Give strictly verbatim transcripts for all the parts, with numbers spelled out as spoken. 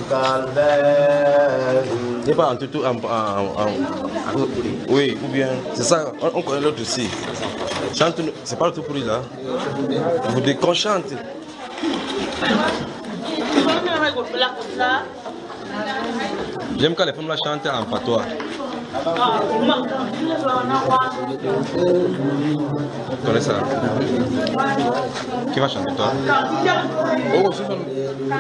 Il n'est pas en tout en, en, en, en, oui, ou bien, c'est ça, on, on connaît l'autre aussi. Chante, c'est pas le tout pourri là. Vous dites qu'on chante. J'aime quand les femmes la chantent en patois. Tu connais ça? Qui va chanter toi? Oh, c'est bon.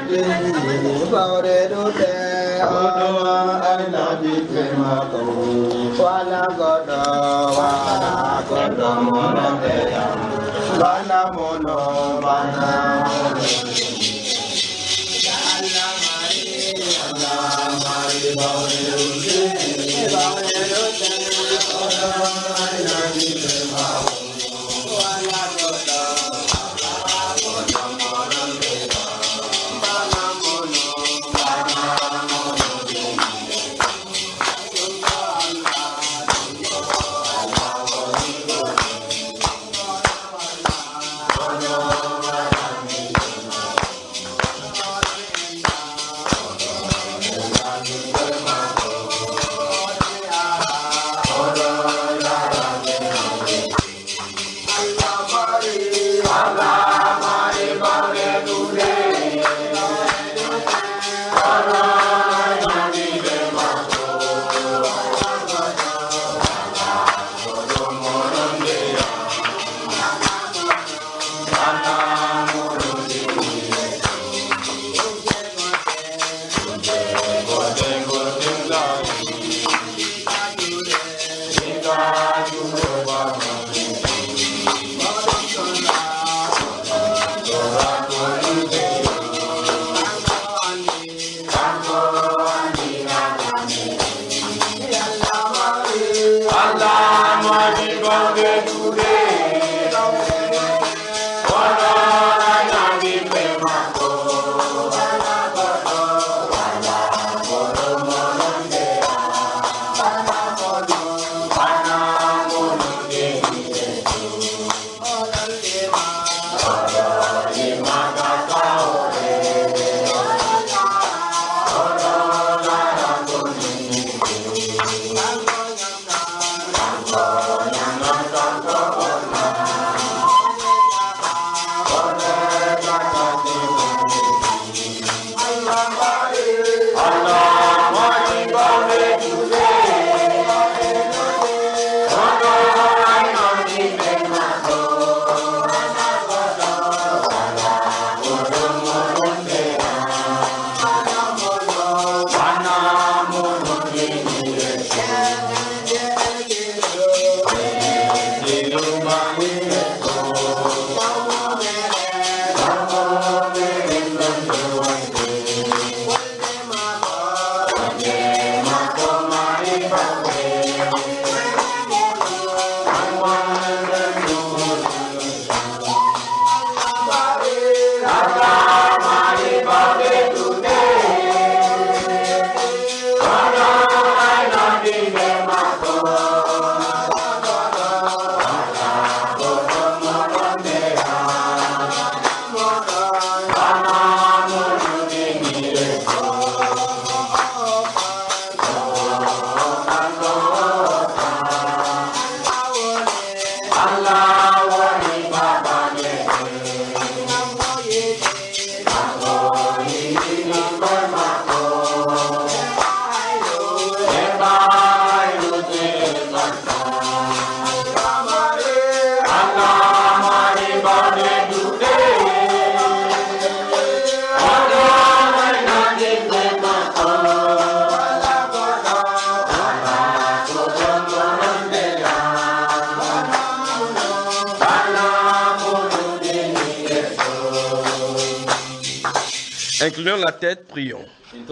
Inclinons la tête, prions.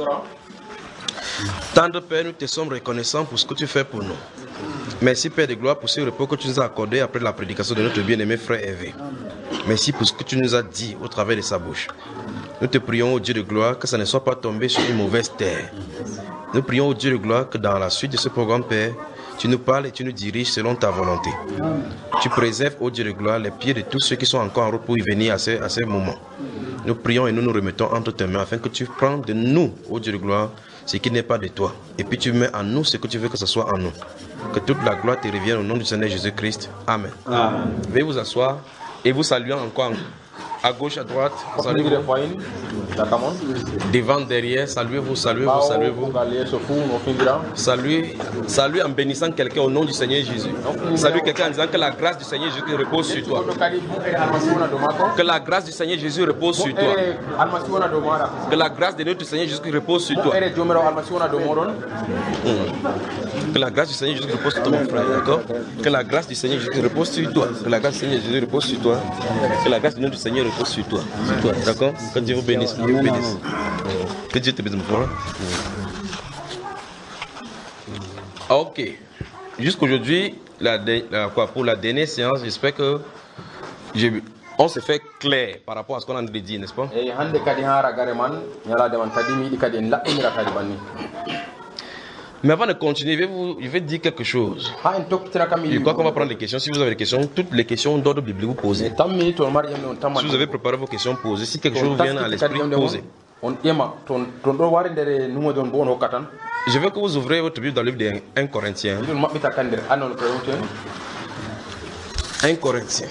Tendre Père, nous te sommes reconnaissants pour ce que tu fais pour nous. Merci Père de gloire pour ce repos que tu nous as accordé après la prédication de notre bien-aimé frère Hervé. Merci pour ce que tu nous as dit au travers de sa bouche. Nous te prions au Dieu de gloire que ça ne soit pas tombé sur une mauvaise terre. Nous prions au Dieu de gloire que dans la suite de ce programme, Père, tu nous parles et tu nous diriges selon ta volonté. Tu préserves au Dieu de gloire les pieds de tous ceux qui sont encore en route pour y venir à ce, à ce moment. Nous prions et nous nous remettons entre tes mains afin que tu prennes de nous, ô Dieu de gloire, ce qui n'est pas de toi. Et puis tu mets en nous ce que tu veux que ce soit en nous. Que toute la gloire te revienne au nom du Seigneur Jésus-Christ. Amen. Amen. Veuillez vous asseoir et vous saluer encore à gauche, à droite. Saluez-vous. Devant, derrière, saluez-vous, saluez-vous, saluez-vous. Saluez, saluez en bénissant quelqu'un au nom du Seigneur Jésus. Saluez quelqu'un en disant que la grâce du Seigneur Jésus repose sur toi. Que la grâce du Seigneur Jésus repose sur toi. Que la grâce de notre Seigneur Jésus repose sur toi. Mmh. Que la grâce du Seigneur Jésus repose sur toi, mon frère, d'accord? Que la grâce du Seigneur Jésus repose sur toi. Que la grâce du Seigneur Jésus repose sur toi. Que la grâce de notre Seigneur repose sur toi. Sur toi, d'accord? Que Dieu vous bénisse. Dieu vous bénisse. Que Dieu te bénisse, mon frère. Ok. Jusqu'aujourd'hui, la, la, quoi, pour la dernière séance, j'espère que j'ai, on s'est fait clair par rapport à ce qu'on a dit, n'est-ce pas? Mais avant de continuer, je vais, vous, je vais dire quelque chose. Je crois qu'on va prendre des questions. Si vous avez des questions, toutes les questions d'ordre biblique, vous posez. Si vous avez préparé vos questions, posez. Si quelque chose vient à l'esprit, posez. Je veux que vous ouvrez votre Bible dans le livre de un Corinthiens. un Corinthiens.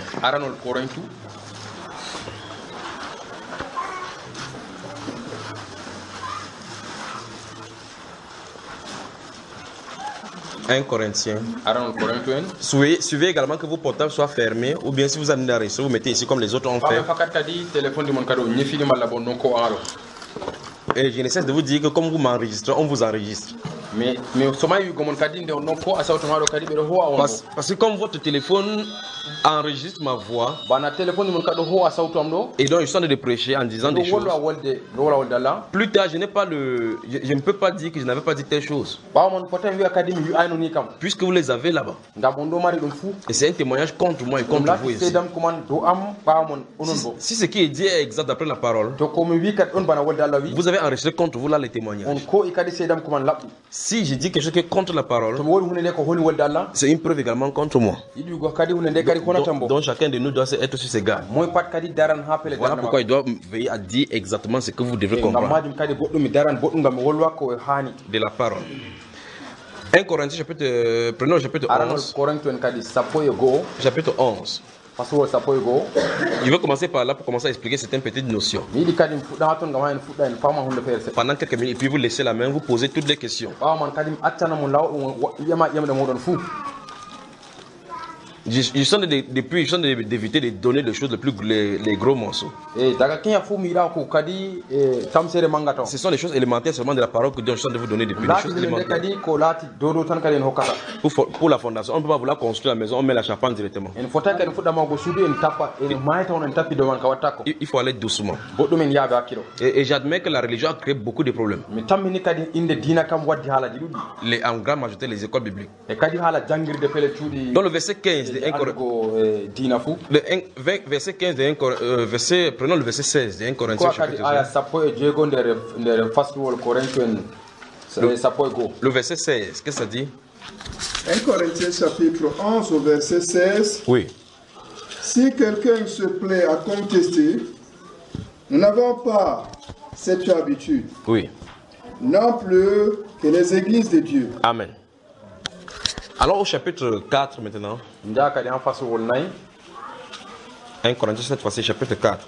un Corinthiens. Suivez, suivez également que vos portables soient fermés, ou bien si vous avez enregistré, vous mettez ici comme les autres ont fait. Et je ne cesse de vous dire que comme vous m'enregistrez, on vous enregistre. Mais, mais parce, parce que comme votre téléphone enregistre ma voix, et donc je suis en train de prêcher en disant des choses. Plus tard, je n'ai pas le, je, je ne peux pas dire que je n'avais pas dit telle chose. Puisque vous les avez là-bas. Et c'est un témoignage contre moi et contre vous ici. Si, si ce qui est dit est exact d'après la parole, vous avez enregistré contre vous là les témoignages. Si je dis quelque chose qui est contre la parole, c'est une preuve également contre moi. Donc, donc chacun de nous doit être sur ses gardes. Voilà pourquoi il doit veiller à dire exactement ce que vous devez comprendre de la parole. un Corinthiens chapitre, prenons le chapitre onze. Chapitre onze. Je vais commencer par là pour commencer à expliquer certaines petites notions. Pendant quelques minutes, et puis vous laissez la main, vous posez toutes les questions. Je, je sens de, depuis, je sens d'éviter de donner les choses les plus les, les gros morceaux. Ce sont les choses élémentaires seulement de la parole que Dieu est en train de vous donner depuis. Les choses élémentaires. Pour, pour la fondation, on ne peut pas vouloir construire la maison, on met la charpente directement. Il, il faut aller doucement. Et, et j'admets que la religion a créé beaucoup de problèmes. Les, en grande majorité, les écoles bibliques. Dans le verset quinze de un verset quinze de un euh, verset, prenons le verset seize de un Corinthiens chapitre le, le verset seize, qu'est-ce que ça dit? un Corinthiens chapitre onze au verset seize. Oui. Si quelqu'un se plaît à contester, nous n'avons pas cette habitude. Oui. Non plus que les églises de Dieu. Amen. Alors au chapitre quatre maintenant. un Corinthiens cette fois-ci, chapitre quatre.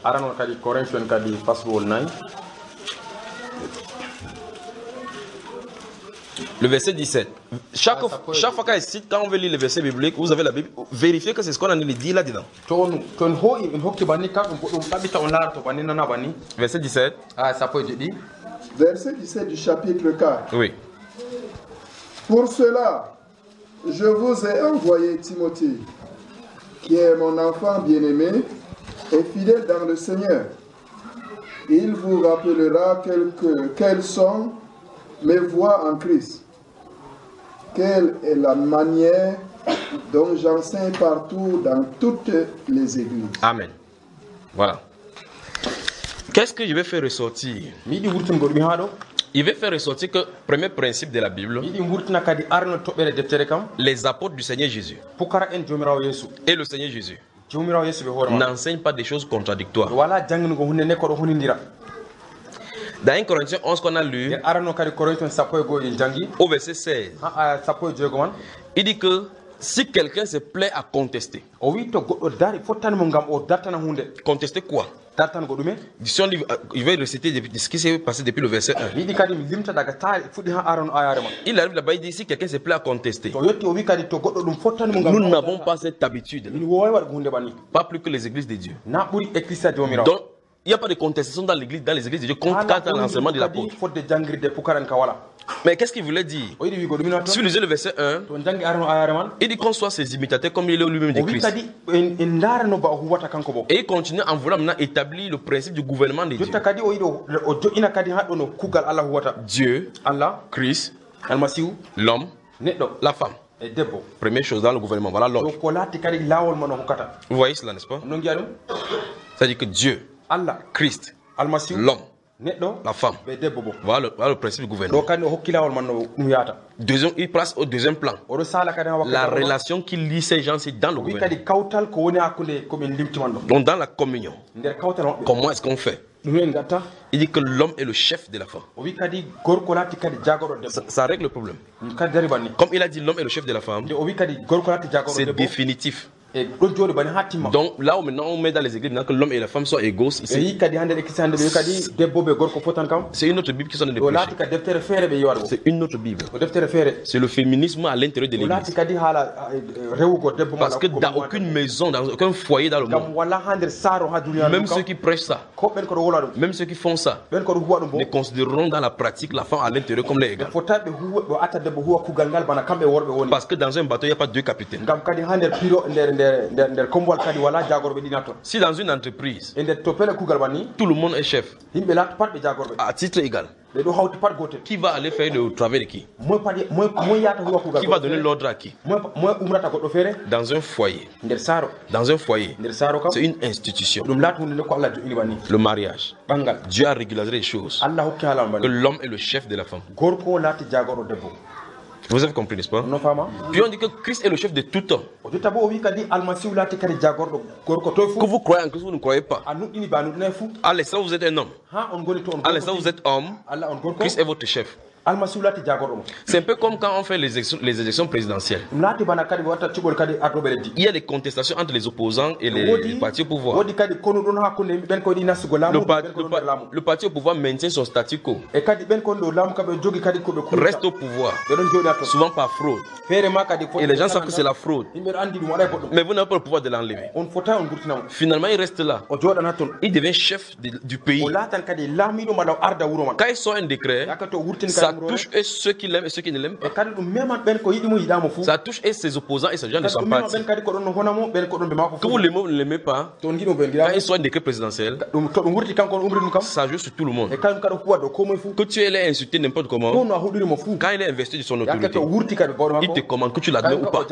Le verset dix-sept. Chaque, chaque fois qu'on cite, quand on veut lire le verset biblique, vous avez la Bible, vérifiez que c'est ce qu'on a dit là-dedans. Verset dix-sept. Verset dix-sept du chapitre quatre. Oui. Pour cela, je vous ai envoyé Timothée, qui est mon enfant bien-aimé et fidèle dans le Seigneur. Il vous rappellera quelques, quelles sont mes voies en Christ. Quelle est la manière dont j'enseigne partout dans toutes les églises. Amen. Voilà. Qu'est-ce que je vais faire ressortir? Il veut faire ressortir que le premier principe de la Bible, les apôtres du Seigneur Jésus et le Seigneur Jésus jomirawo yesu be hoore n'enseigne pas des choses contradictoires. wala jangin go hunde ne ko do honindira. Dans un Corinthiens onze qu'on a lu, arano kadi Corinthiens sappo go en jangi au verset seize, ha sappo jego man il dit que si quelqu'un se plaît à contester, o wi to goddo dari fottani mo ngam o dartana hunde. Contester quoi? Dartan go dume? Si on dit, je vais réciter ce qui s'est passé depuis le verset un. Yidi kadi mi limta daga taari fudi ha arano ayare man. Il arrive là-bas, il dit si quelqu'un se plaît à contester, to yotti o wi kadi to goddo dum fottani mo ngam nous n'avons pas cette habitude, ni woy war hunde bani pas plus que les églises de Dieu. na buri ecclesia jomirawo. Donc il n'y a pas de contestation dans l'église, dans les églises de Dieu contre l'enseignement de l'apôtre. Mais qu'est-ce qu'il voulait dire? Si vous lisez le verset un, il dit qu'on soit ses imitateurs comme il est lui-même de Christ. Et il continue en voulant maintenant établir le principe du gouvernement de Dieu. Dieu, Christ, l'homme, la femme. Première chose dans le gouvernement, voilà l'ordre. Vous voyez cela, n'est-ce pas? C'est-à-dire que Dieu, Christ, l'homme, la femme. Voilà le, voilà le principe du gouvernement. Deuxième, il place au deuxième plan la relation qui lie ces gens, c'est dans le gouvernement. Donc dans la communion, comment est-ce qu'on fait? Il dit que l'homme est le chef de la femme. Ça, ça règle le problème. Comme il a dit l'homme est le chef de la femme, c'est définitif. Donc là où maintenant on met dans les églises que l'homme et la femme sont égaux, c'est une autre Bible qui sont de prêcher. C'est une autre Bible. C'est le féminisme à l'intérieur de l'église. Parce que dans aucune maison, dans aucun foyer dans le monde, même ceux qui prêchent ça, même ceux qui font ça, ne considéreront dans la pratique la femme à l'intérieur comme les égales. Parce que dans un bateau, il n'y a pas deux capitaines. Si dans une entreprise, tout le monde est chef, à titre égal, qui va aller faire le travail de qui? Qui va donner l'ordre à qui? Dans un foyer, dans un foyer, c'est une institution. Le mariage, Dieu a régularisé les choses. Que l'homme est le chef de la femme. Vous avez compris, n'est-ce pas? Puis on dit que Christ est le chef de tout homme. Que vous croyez en Christ, vous ne croyez pas. À l'instant vous êtes un homme. À l'instant vous êtes homme, Christ est votre chef. C'est un peu comme quand on fait les élections, les élections présidentielles. Il y a des contestations entre les opposants et les, les partis au pouvoir. Le, par, le, par, le parti au pouvoir maintient son statu quo, reste au pouvoir, souvent par fraude. Et les gens savent que c'est la fraude. Mais vous n'avez pas le pouvoir de l'enlever. Finalement, il reste là. Il devient chef de, du pays. Quand il sort un décret, ça touche et ceux qui l'aiment et ceux qui ne l'aiment pas. Ça touche et ses opposants et ces gens de son parti. Que vous l'aimez ou ne l'aimez pas, quand il soit un décret présidentiel, ça joue sur tout le monde. Que tu l'aies insulté n'importe comment, quand il est investi de son autorité, il te commande que tu l'admets ou pas.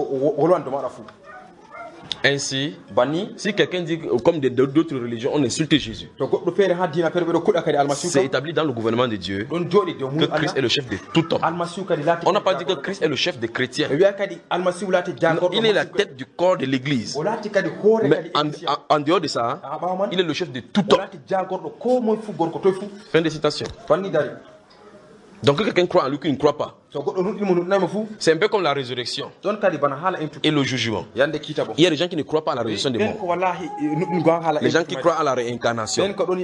Ainsi, si quelqu'un dit comme d'autres religions, on insulte Jésus, c'est établi dans le gouvernement de Dieu que Christ est le chef de tout homme. On n'a pas dit que Christ est le chef des chrétiens. Il est la tête du corps de l'église. Mais en, en, en dehors de ça, il est le chef de tout homme. Fin de citation. Donc que quelqu'un croit en lui qu'il ne croit pas, c'est un peu comme la résurrection et le jugement. Il y a des gens qui ne croient pas à la résurrection des morts. Les gens qui croient à la réincarnation. Comme,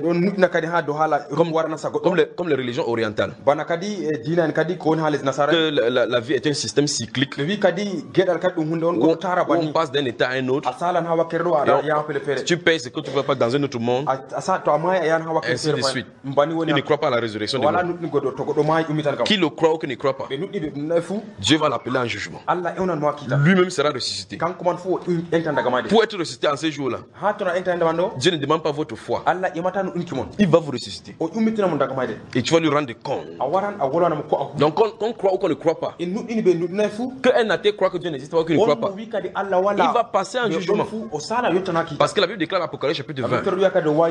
comme, les, comme les religions orientales. Que la, la, la vie est un système cyclique où on, où on passe d'un état à un autre. Si tu payes ce que tu ne vois pas dans un autre monde, ainsi de suite. Il ne croit pas à la résurrection des morts. Qui le croit ou qui ne croit pas, Dieu va l'appeler en jugement. Lui-même sera ressuscité. Pour être ressuscité en ces jours-là, Dieu ne demande pas votre foi. Il va vous ressusciter. Et tu vas lui rendre compte. Donc qu'on croit ou qu'on ne croit pas, qu'un athée croit que Dieu n'existe pas ou qu'il ne croit pas, il va passer en jugement. Parce que la Bible déclare l'Apocalypse chapitre vingt,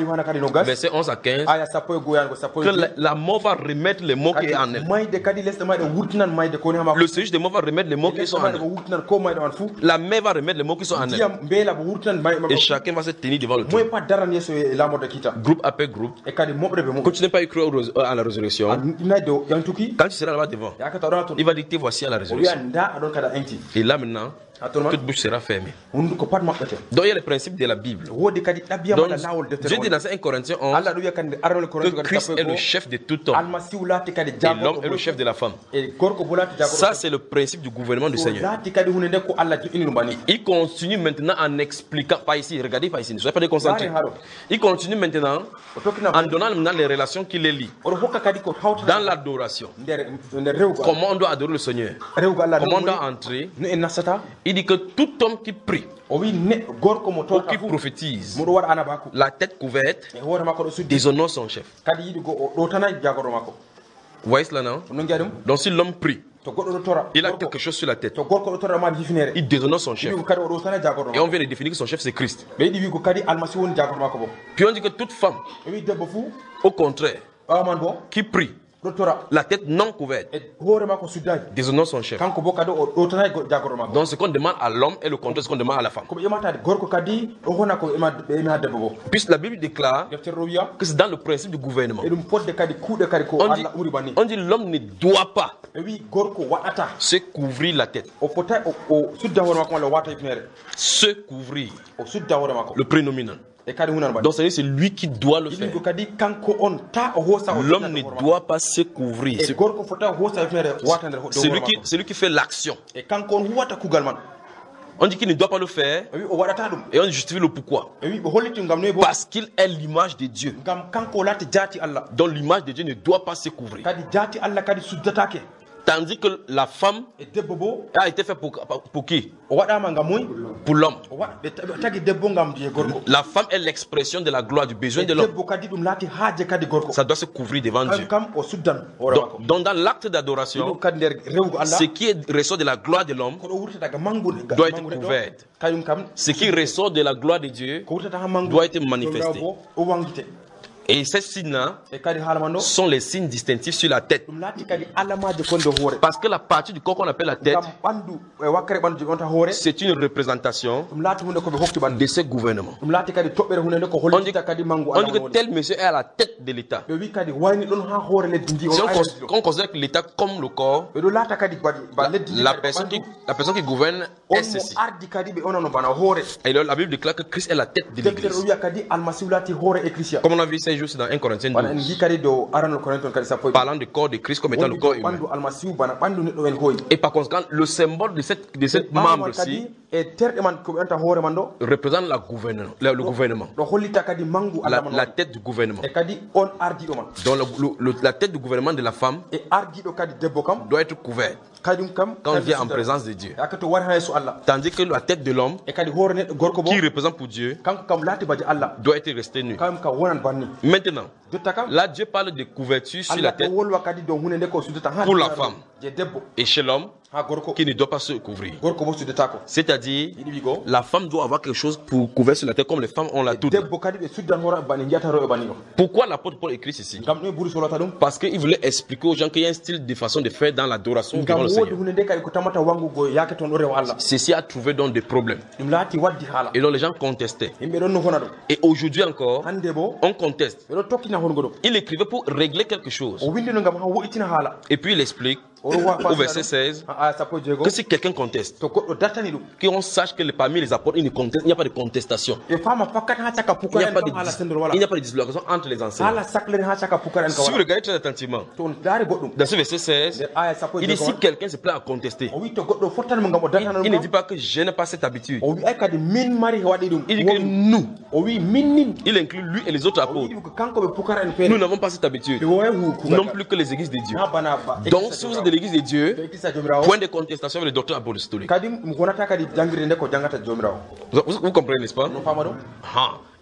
verset onze à quinze, que la, la mort va remettre les morts qui est en elle. Le Seigneur des mots va remettre les mots qui sont en elle. La mère va remettre les mots qui sont en elle. Et chacun va se tenir devant le trône. Groupe après groupe. Quand tu n'es pas cru à la résurrection, quand tu seras là-bas devant, il va dire voici à la résurrection. Et là maintenant, toute bouche sera fermée. Donc il y a le principe de la Bible. Donc, Dieu dit dans un Corinthiens onze que Christ est le chef de tout homme et l'homme est le chef de la femme. Ça c'est le principe du gouvernement du Seigneur. Il continue maintenant en expliquant, pas ici, regardez pas ici, ne soyez pas déconcentrés. Il continue maintenant en donnant maintenant les relations qui les lient. Dans l'adoration, comment on doit adorer le Seigneur, comment on doit entrer. Il dit que tout homme qui prie ou qui prophétise, la tête couverte, déshonore son chef. Vous voyez cela, non? Donc si l'homme prie, il a quelque chose sur la tête, il déshonore son chef. Et on vient de définir que son chef c'est Christ. Puis on dit que toute femme, au contraire, qui prie, la tête non couverte, déshonore son chef. Donc ce qu'on demande à l'homme est le contraire de ce qu'on demande à la femme. Puisque la Bible déclare que c'est dans le principe du gouvernement. On dit, on dit l'homme ne doit pas se couvrir la tête. Se couvrir. Le prénominant. Donc c'est lui qui doit le faire. L'homme ne doit pas se couvrir. C'est lui qui, c'est lui qui fait l'action. On dit qu'il ne doit pas le faire et on justifie le pourquoi. Parce qu'il est l'image de Dieu. Donc l'image de Dieu ne doit pas se couvrir. Tandis que la femme a été faite pour, pour qui? Pour l'homme. La femme est l'expression de la gloire, du besoin de l'homme. Ça doit se couvrir devant Dieu. Donc, donc dans l'acte d'adoration, ce qui ressort de la gloire de l'homme doit être couvert. Ce qui ressort de la gloire de Dieu doit être manifesté. Et ces signes-là sont les signes distinctifs sur la tête. Parce que la partie du corps qu'on appelle la tête, c'est une représentation de ce gouvernement. On dit, on dit que tel monsieur est à la tête de l'État. Si on, on considère que l'État comme le corps, la, la, personne qui, la personne qui gouverne est ceci. Et là, la Bible déclare que Christ est la tête de l'Église. Comme on a vu ces jours, c'est dans un Corinthiens douze. Parlant du corps de Christ comme étant le corps humain. Et par conséquent, le symbole de cette, de cette membre-ci représente la gouvernement, le, le gouvernement. La, la tête du gouvernement. Donc le, le, la tête du gouvernement de la femme doit être couverte quand on vient en présence de Dieu. Tandis que la tête de l'homme qui représente pour Dieu doit être restée nue. Maintenant, là Dieu parle de couverture sur la tête pour la femme et chez l'homme qui ne doit pas se couvrir. C'est-à-dire, la femme doit avoir quelque chose pour couvrir sur la tête comme les femmes ont la toute. Pourquoi l'apôtre Paul écrit ceci? Parce qu'il voulait expliquer aux gens qu'il y a un style de façon de faire dans l'adoration devant le Seigneur. Ceci a trouvé donc des problèmes. Et donc les gens contestaient. Et aujourd'hui encore, on conteste. Il écrivait pour régler quelque chose. Et puis il explique au verset seize que si quelqu'un conteste, qu'on sache que parmi les apôtres, il n'y a pas de contestation. Il n'y a pas de dislocation entre les enseignants. Si vous regardez très attentivement, dans ce verset seize, il dit si quelqu'un se plaît à contester, il ne dit pas que je n'ai pas cette habitude. Il dit que nous, il inclut lui et les autres apôtres, nous n'avons pas cette habitude, non plus que les églises de Dieu. Donc si vous êtes de l'église de Dieu, point de contestation avec le docteur apostolique. Vous, vous comprenez, n'est-ce pas? Ah.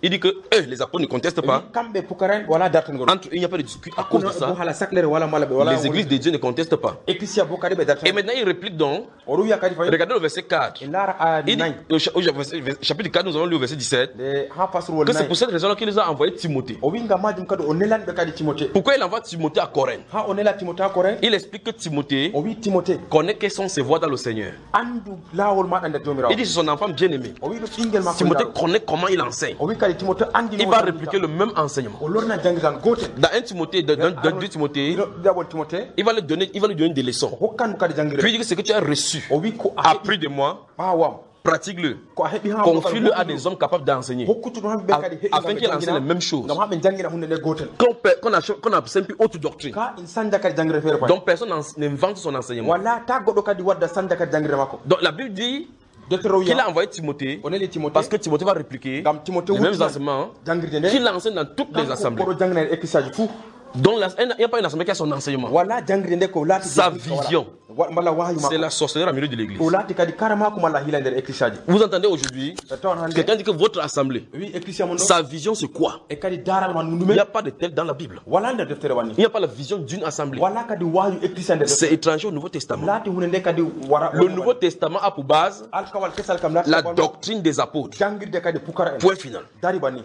Il dit que eux, les apôtres ne contestent pas. kambe pukaren wala dartan goro Entre eux, il n'y a pas de discussion à cause de ça. hala saklere wala mala wala Les églises de Dieu ne contestent pas. ecclesia bokade be dartan Et maintenant, il réplique donc. oru ya kadi fa Regardez le verset quatre. lara a Il dit, nine au cha- au verset- chapitre quatre, nous allons lire au verset dix-sept. le ha pasur wal Que c'est nine pour cette raison-là qu'il nous a envoyé Timothée. o winga majum kadi onelan be kadi timote Pourquoi il envoie Timothée à Corinthe? ha onela timote akore Il explique que Timothée o wi timote connaît quelles sont ses voies dans le Seigneur. andu lawol ma anda jomirawo Il dit c'est son enfant bien-aimé. o wi do ɓingel makko Timothée ndaaro. connaît comment il enseigne. o wi kadi timote andi Il va répliquer le même enseignement. o lorna jangitan gotel Dans un Timothée, dans, dans, dans deux Timothée, dabol timote il va lui donner, il va lui donner des leçons. hokkanmo kadi Puis jangire il dit que ce que tu as reçu, o wi ko a appris de moi, ɓawam pratique-le. ko a heɓi ha Confie-le à des hommes capables d'enseigner. hokkutuɗo hamɓe A- kadi afin qu'ils enseignent les mêmes choses. ngam haɓe jangina hunde nde gotel Qu'on pe- qu'on a- qu'on enseigne plus haute doctrine. ka in sanja kadi jangire feere fa Donc personne n'en- n'invente son enseignement. wala ta goɗɗo kadi wadda sanja kadi jangire makko Donc la Bible dit docteur qu'il a wiya envoyé Timothée o neli timote parce que Timothée va répliquer ngam timote les mêmes wuttinan enseignements jangirde nde qu'il enseigne dans toutes les assemblées. koɗo jangina e ekkisaji fou Donc la- il n'y a pas une assemblée qui a son enseignement. wala jangirde nde ko laati Sa jangirde ko wala. vision. Wa- mballa wahayu C'est makko la sorcellerie au milieu de l'église. o laati kadi kara mako malla hila nder ekkisaji Vous entendez aujourd'hui, e tawan hande quelqu'un dit que votre assemblée, wi ekkisia mon ɗo sa vision c'est quoi? e kadi daral man Il ndume n'y a pas de tel dans la Bible. wala nder deftere wanni Il n'y a pas la vision d'une assemblée. wala kadi wahayu ekkisia nder C'est étranger au Nouveau Testament. laati hunde nde kadi wara Le Nouveau Testament a pour base alkawal kesal kam laati la kawal- doctrine des apôtres. jangirde kadi pukara en Point final. dari banni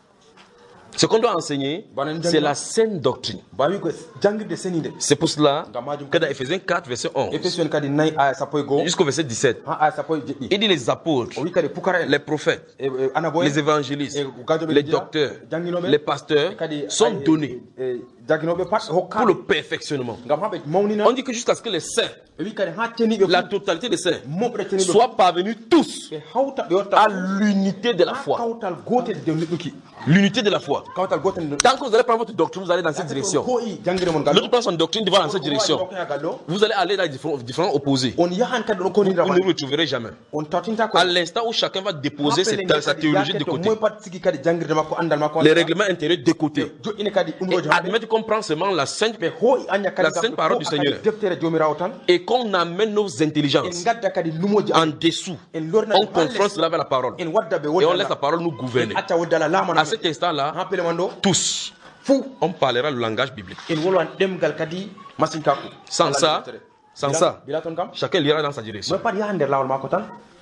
Ce qu'on doit enseigner, c'est la saine doctrine. bawi ko jangirde senide C'est pour cela que dans Ephésiens quatre, verset onze, efesion kadi nayi aya sappo e goo jusqu'au verset dix-sept, ha aya sappo e jeɗɗi il dit les apôtres, o wi kadi pukara en les prophètes, e- e anabo en les évangélistes, e gajoɓe les ɗiɗi docteurs, janginoɓe les pasteurs e kadi sont ay- donnés e jaginoɓe pat pour hokkaɓe le perfectionnement. ngam haɓe mawnina On dit que jusqu'à ce que les saints, e wi kadi ha teniɓe la totalité des saints, moɓɓe teniɓe soient parvenus tous ɓe hawta ɓe yotta à l'unité de la ha foi. kawtal gotel de neɗɗuki L'unité de la foi. kawtal gotel nde Tant que vous allez prendre votre doctrine, vous allez dans cette direction. hoyi jangire mon L'autre prend son doctrine, il va dans cette direction. gallo Vous allez aller dans les différents, différents opposés. on yahan kadi ɗo Vous konidira ne vous retrouverez jamais. on tawtinta ko À l'instant où chacun va déposer cette- sa théologie de côté, moy pat sigi kadi jangirde makko andal makko les règlements intérieurs de côté, joƴƴine kadi et umrojo hande admettre qu'on prend seulement la sainte ɓe hooyi anya kadi La sainte parole du Seigneur. deftere jomirawo tan et qu'on amène nos en intelligences gadda kadi lumoji en dessous. en lorna On confronte cela avec la parole. en wadda ɓe Et on wodda laisse la parole nous gouverner. acca woddala lamana À cet instant-là, ha pele man ɗo tous, fou on parlera le langage biblique. en wolwan ɗemgal kadi masinkako Sans ça, sans ça, bila toon kam chacun ira dans sa direction. moy pat yaha nder lawol makko tan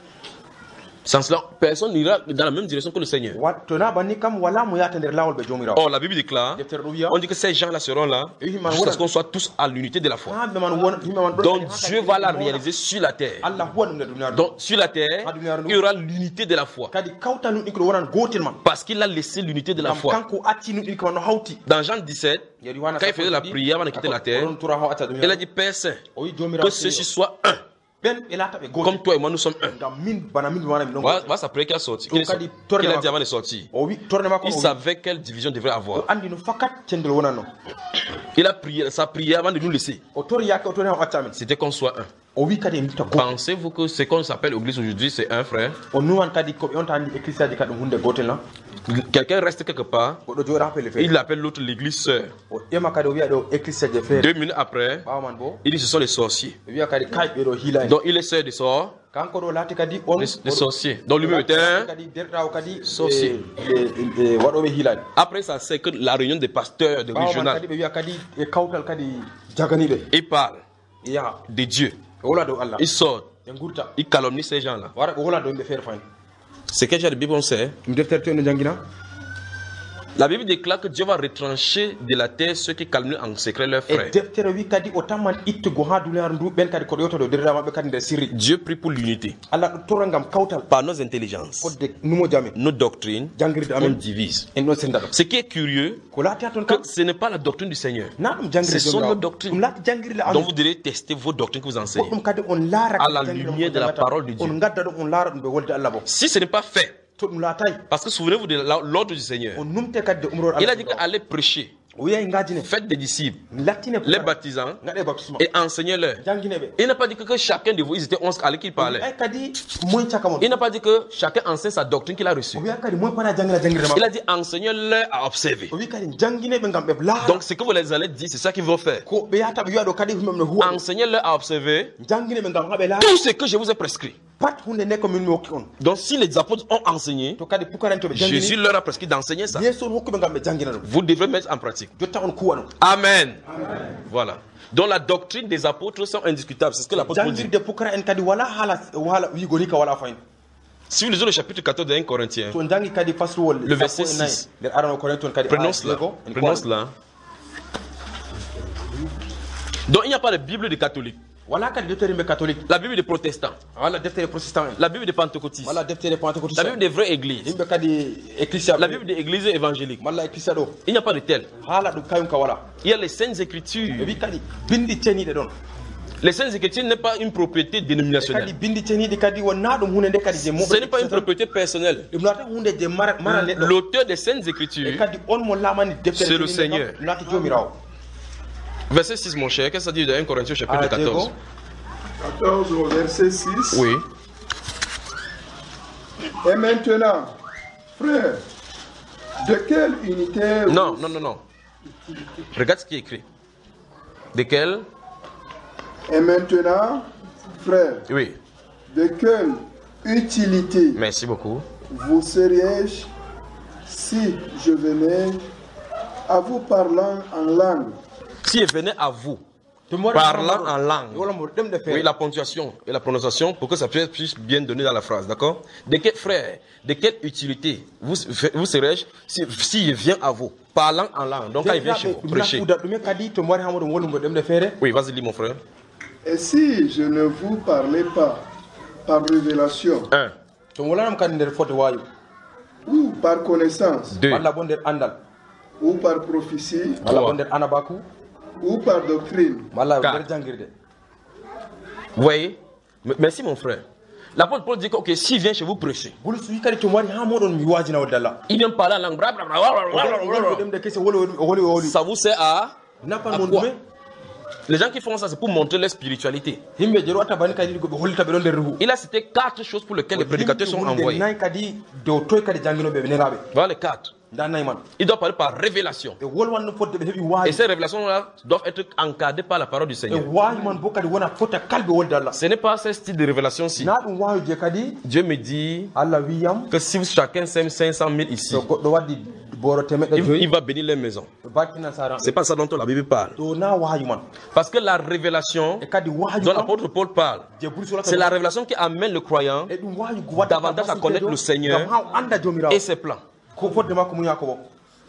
Sans cela, personne n'ira dans la même direction que le Seigneur. wat to na banni kam wala mo yata nder lawol ɓe jomirawo Or, la Bible déclare, deftere ɗo wiya on dit que ces gens-là seront là jusqu'à ce qu'on soit tous à l'unité de la foi. ha ɓe man won yimɓe man ɗon Donc kadi ha Dieu kadi va la ɗum réaliser sur la terre. allah huwa ɗum nder duniyaru Donc sur la terre, il y aura l'unité de la foi. kadi kawta nun ɗin ko ɗo wonan gotel man Parce qu'il a laissé l'unité de la gam foi. kanko acci nun ɗin ko man no hawti Dans Jean dix-sept, yeri wana quand il faisait la prière avant de quitter la terre, oɗon tura haw acca il a duniyaru dit Père Saint, o wi que jomirawo ceux-ci soient un, ɓen ɓe laata ɓe gotel comme toi et moi nous sommes un. gam min bana min wana min ɗon Voilà, voilà sa prière qu'il a sorti. Qu'il Donc, a il dit, qu'il a dit avant de sortir. o wi torne makko Il o wi savait quelle division devrait o avoir. andi no fakat cendel wonanno Il a prié sa prière avant de nous laisser. o tori yakke o tori haw acca amen C'était qu'on soit un. o wi kadi en dutta gotel Pensez-vous que ce qu'on s'appelle l'église aujourd'hui, c'est un frère? o nuwan kadi koɓe onta andi éclisaji kadi ɗum hunde gotel na Quelqu'un reste quelque part, goɗɗo jooɗa ha pelle feere il appelle l'autre l'église sœur. o ƴema kadi o wiya ɗo éclisaji feere Deux minutes après, ɓawa man bo il dit ce sont les sorciers. o wiya kadi kay ɓeɗo hiila en Donc il est sœur des sorts, kanko ɗo laati kadi on des, des sorciers. Donc lui-même était un. kadi derɗawo kadi Sorcier. e waɗoɓe hiilani Après ça, c'est que la réunion des pasteurs de ɓawa man régional, kadi ɓe wiya kadi e kawtal kadi jaganiɓe il parle e yaha de Dieu. ɓe wola dow allah Il sort, ɓe gurta il calomnie ces gens-là. wara ɓe wola dow yimɓe feere fayin C'est quel genre de Bible on sait? ɗum deftere to no jangina La Bible déclare que Dieu va retrancher de la terre ceux qui calomnient en secret leurs e frères. deftere wi kadi o tamman ittugo ha duniyaru ndu ɓen kadi koɗo yewta dow derɗira maɓɓe kadi nder sirri Dieu prie pour l'unité. allah ɗo torra ngam kawtal Par nos intelligences, fodde numoji amen nos doctrines, jangirde on amen divise. en ɗon senda ɗo Ce qui est curieux, ko laati ha toon que kam ce n'est pas la doctrine du Seigneur. na ɗum jangirde Ce sont nos jomirawo doctrines. ɗum laati jangirde Donc amen vous devez tester vos doctrines que vous enseignez. goɗɗum kadi on laara À la kadi jangirde lumière on de la jangata. parole de Dieu. on gadda ɗum on laara ɗum ɓe wolde allah bo Si ce n'est pas fait, to ɗum laatayi parce que souvenez-vous de la- l'ordre du Seigneur. on numte kadi de umror Il a allah dit qu'allez prêcher, o wiya ngajine faites des disciples, lattine les baptisants gaɗe baptisme et enseignez-leur. jangine ɓe Il n'a pas dit que, que chacun de vous, ils étaient onze à qui il parlait. ay kadi moy caka mon Il n'a pas dit que chacun enseigne sa doctrine qu'il a reçue. o wiya kadi moy pana jangina jangirde Il ma a dit enseignez-leur à observer. o wi kadi jangine ɓe ngam ɓe laara Donc ce que vous les allez dire, c'est ça qu'ils vont faire. ko ɓe yahata ɓe wiya ɗo kadi yimɓe no huwa Enseignez-leur à observer jangine ɓe ngam ha ɓe laara tout ce que je vous ai prescrit. pat hunde ne ko min mi hokki on Donc si les apôtres ont enseigné, to kadi pukaran to be Jésus jangini leur a prescrit d'enseigner ça. yeso on hokkuɓe ngam ɓe jangina ɗum Vous devrez mettre en pratique. jotta on kuwa ɗum Amen. Voilà. Donc la doctrine des apôtres sont indiscutables. C'est ce que l'apôtre Paul dit. jangirde pukara en kadi wala haala wala wigo ni ka wala fayin Si vous lisez le chapitre quatorze de un Corinthiens, to jangi kadi fasruwol Le verset six. nder arano korinton kadi prenons aya cela. jeego, en Prenons kuwa. cela. Donc il n'y a pas de Bible de catholique, wala kadi deftere ɓe catholique la Bible des protestants, wala deftere protestant en la Bible des pentecôtistes, wala deftere la pentecôtiste Bible des vraies églises, yimɓe kadi ecclesia la Bible des églises évangéliques. malla ecclesia ɗo Il n'y a pas de tel. haala ɗum kayum ka wala Il y a les saintes ɓe écritures. wi kadi bindi ceniɗe ɗon Les saintes écritures n'est pas une propriété kadi dénominationnelle. bindi ceniɗi kadi wonna ɗum hunde nde kadi je Ce n'est pas une propriété personnelle. ɗum nata hunde je mara mara neɗɗo L'auteur des saintes e écritures, kadi on mo lamani deftere C'est le ceniɗe Seigneur. ɗon, nata jomirawo verset six, mon cher, qu'est-ce que ça dit dans un Corinthiens chapitre Ah, quatorze? quatorze au verset six. Oui. Et maintenant, frères, de quelle unité Non, non, non, non. Regarde ce qui est écrit. De quel? Et maintenant, frères, Oui. de quelle utilité Merci beaucoup. vous seriez-je si je venais à vous parlant en langue? Si il venait à vous, To mo waɗi parlant hamaro, en langue. wala mo ɗemɗe feere. Oui, la ponctuation et la prononciation pour que ça puisse puisse bien donner dans la phrase, d'accord? De quel frère, de quelle utilité vous, vous serais-je si, si il vient à vous, parlant en langue, donc quand il vient chez vous, prêcher. nafuda ɗume kadi to mo waɗi hamaro wolu mo ɗemɗe feere Oui, vas-y, lis mon frère. Et si je ne vous parlais pas par révélation Un. to mo walanam kadi nder fode waayu ou par connaissance Deux. walla bo nder andal ou par prophétie walla bo Trois. nder anabaku ou par doctrine, walla Quatre. nder jangirde Vous voyez? M- Merci, mon frère. L'apôtre Paul dit que, ok, s'il vient chez vous prêcher, bulu so wi kadi to mo waɗi ha moɗon mi waajina o dalla il vient parler en langue, bla, bla, bla, bla, bla, bla, bla, wonko bla. ɗemɗe kese woli woli woli Ça vous sert à, napan à mon quoi? ɗume Les gens qui font ça, c'est pour montrer leur spiritualité. yimɓe je watta bani kadi ko ɓe hollita ɓe ɗon nder ruhu Il a cité quatre choses pour lesquelles les prédicateurs sont envoyés. nayi kadi dow toy kadi janginoɓe ɓe neraɓe Voilà les quatre. nda nayi man Il doit parler par révélation. e wolwanno fodde ɓe heeɓi Et waawi ces révélations-là doivent être encadrées par la parole du e Seigneur. waawi man bo kadi wona fota kalɓe wolde allah Ce n'est pas ce style de révélation-ci. na ɗum waawi je kadi Dieu me dit allah wiyam que si chacun sème cinq cent mille ici, so goɗɗo waddi boro temeɗɗe il, joyi il va bénir les maisons. ɓe barkinan saran C'est pas ça dont la Bible parle. ɗo na waayu man Parce que la révélation e kadi waayu dont kam l'apôtre Paul parle, je ɓuri solata c'est la révélation qui amène le croyant e ɗum waayu ko wadda davantage à connaître le Seigneur gam ha o anda jomirawo et ses plans. ko fodde makko muñako bo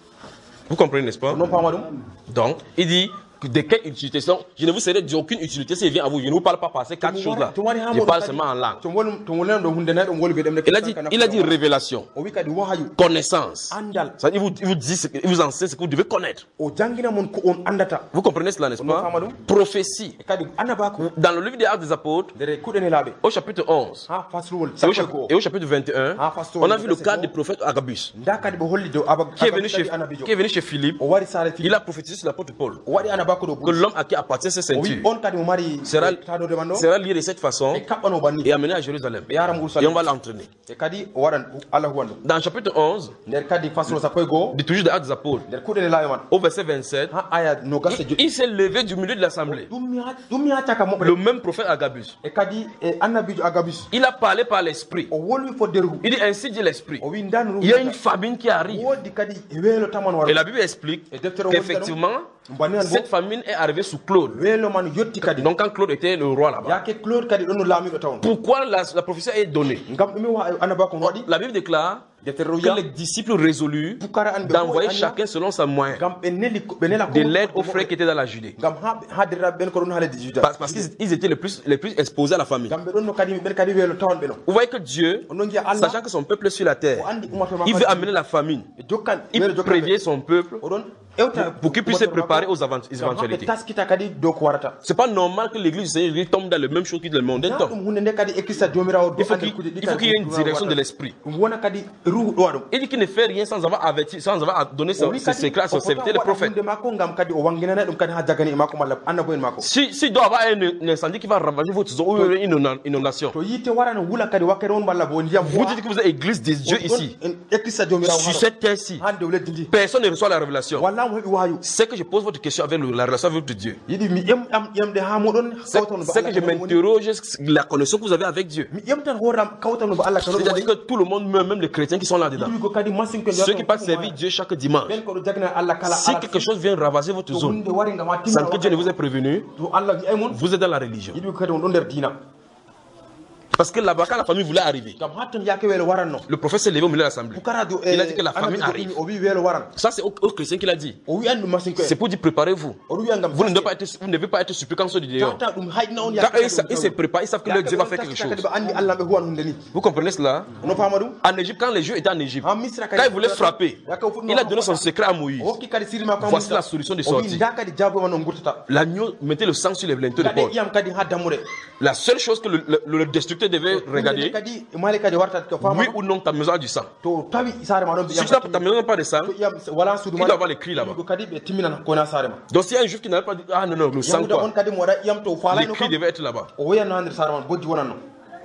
Vous comprenez, n'est-ce pas? non pama ɗum Donc, il dit que de quelle utilité? Donc, je ne vous serai d'aucune utilité s'il vient à vous. Je ne vous parle pas par ces quatre choses-là. Je parle seulement en langue. to woni to wonano ɗo hunde nayi ɗon woli ɓe ɗemɗe Il a dit, il a dit révélation, o wi kadi waayu connaissance. andal Ça, il, vous, il vous dit, ce que- il vous enseigne ce que vous devez connaître. o jangina mon ko on andata Vous comprenez cela, n'est-ce pas? Famadou. Prophétie. e kadi annabako Dans le livre des Actes des Apôtres, ndere kuɗenelaɓe au chapitre onze ha fasruwol et au, sappo chapitre, goo et au chapitre vingt et un, Ah, pasteur, on a vu le c'est cas bon. du prophète Agabus, nda kadi ɓe holli dow aba qui est venu chez, kadi annabijo qui est venu chez Philippe. o wari sare Il fili a prophétisé sur l'apôtre Paul o waɗi annabako ɗo que l'homme à qui appartient ces o wi ceintures on kadi mo mari sera, taɗode man ɗo sera lié de cette façon e kaɓɓano banni et amené à Jérusalem. ɓe yaram Et on urusalem va l'entraîner. e kadi o waɗan allah huwan ɗum Dans le chapitre onze, nder kadi fasro sappo e goo de toujours des Actes des Apôtres, nder kuɗenelaɓe man au verset vingt-sept, ha aya no gasse il, joɗɗi il s'est levé du milieu de l'assemblée. ɗum mi ha- ɗum mi ha caka moɓɓe Le même prophète Agabus. e kadi e annabijo agabus Il a parlé par l'esprit. o wolwi fo derhu Il dit ainsi dit l'esprit. o wi ndan Il y a une famine qui arrive. woodi kadi e weelo taman Et wara la Bible explique Et docteur qu'effectivement, banni an bo cette famine est arrivée sous Claude. weelo man yetti kadi Donc quand Claude était le roi là-bas. yake claude kadi ɗon no laamiɗo tawon Pourquoi la, la prophétie est donnée? ngam ɗumi wa annabako no waɗi La Bible déclare deftere que wiya les disciples résolus pukara an ɓe d'envoyer fof e chacun selon sa moyen ngam ɓe neli ɓe nela de l'aide aux frères qui étaient dans la Judée. ngam ha ha derraɓe ɓen ko ɗon haalede juda Parce, parce qu'ils ils étaient les plus, les plus exposés à la famine. ngam ɓe ɗon no kadi ɓen kadi weelo tawan ɓe no Vous voyez que Dieu, onon jiya allah sachant que son peuple est sur la terre, o andi ummatoma il veut amener la famine. e jokkan Il weelo jokkan prévient son peuple oɗon ewta pour qu'il puisse se préparer aux avant- éventualités. taskita kadi dow ko warata C'est pas normal que l'église du Seigneur tombe dans les mêmes choses que le monde na temps. ɗum hunde nde kadi e krista jomirawo Il faut qu'il il faut qu'il y ait une direction de l'esprit. ɗum wona kadi ruhu ɗo waɗum Il dit qu'il ne fait rien sans avoir averti, sans avoir donné o son- wi ses kadi secrets à son o fota serviteur, le waɗa prophète. hunde makko ngam kadi o wanginana ɗum kadi ha jagani e makko malla annabo en makko Si, s'il doit avoir un, un incendie qui va ravager votre zone ou une inonda- inondation, to yitte warano wula kadi wakkere on malla bo ndiyam vous dites que vous êtes église des dieux ici, e krista jomirawo sur cette terre-ci. hande dow leddi ndi Personne ne reçoit la révélation. walla c'est que je pose votre question avec le- la relation avec votre Dieu. yiɗi mi ƴem am ƴemde ha moɗon C'est kawtano c'est que je m'interroge sur la connexion que vous avez avec Dieu. mi ƴemtan hooram kawtano ba Allah kano C'est-à-dire que tout le monde meurt, même les chrétiens qui sont là-dedans. yiɗi ko kadi masinko Ceux qui partent servir Dieu chaque dimanche. ɓen koɗo jagna Allah kala Si quelque chose vient ravager votre to zone, hunde wari ngam ha sans que timma Dieu ne vous ait prévenu, to Allah wi ay mon vous êtes dans la religion. yiɗi ko kadi on ɗo nder diina Parce que là-bas, quand la famille voulait arriver, ngam ha ton yake weelo waranno le prophète s'est levé au milieu de l'assemblée. pukarajo Il a dit que la famille arrive. o wi weelo waran Ça, c'est aux, aux chrétiens qu'il a dit. o wi andu masinko C'est pour dire préparez-vous. o wiya ngam Vous ne devez pas être, vous ne devez pas être surpris quand ceux du dehors. tata ɗum hayɗina on Quand eux, ils sa- ils se préparent, ils savent que leur Dieu va faire quelque chose. kadi ɓe andi Allah ɓe huwan hunde ni Vous comprenez cela? no fama ɗum En Égypte, quand les Juifs étaient en Égypte, ha misra quand ils voulaient frapper, il a donné son secret à Moïse. o hokki kadi sirima ko Voici la solution de o wi sortie. nda kadi jaboma no gurtata L'agneau mettait le sang sur les linteaux de gaɗe porte. iyam kadi ha dammuɗe La seule chose que le, le- le destructeur devait regarder, kadi male kadi wartat ko fama oui ou non ta maison a du sang. to tawi sare ma ɗon Si tu n'as- ta maison n'a pas de sang, to iyam wala suudu il ma doit avoir les cris là-bas. ko kadi ɓe timminan kona sare ma Donc s'il y a un juif qui n'avait pas dit, ah non, non, le sang yahuda on quoi, kadi mo waɗa iyam to les falayno cris kam devaient être là-bas. o woyanno ha nder sare ma bojji wonanno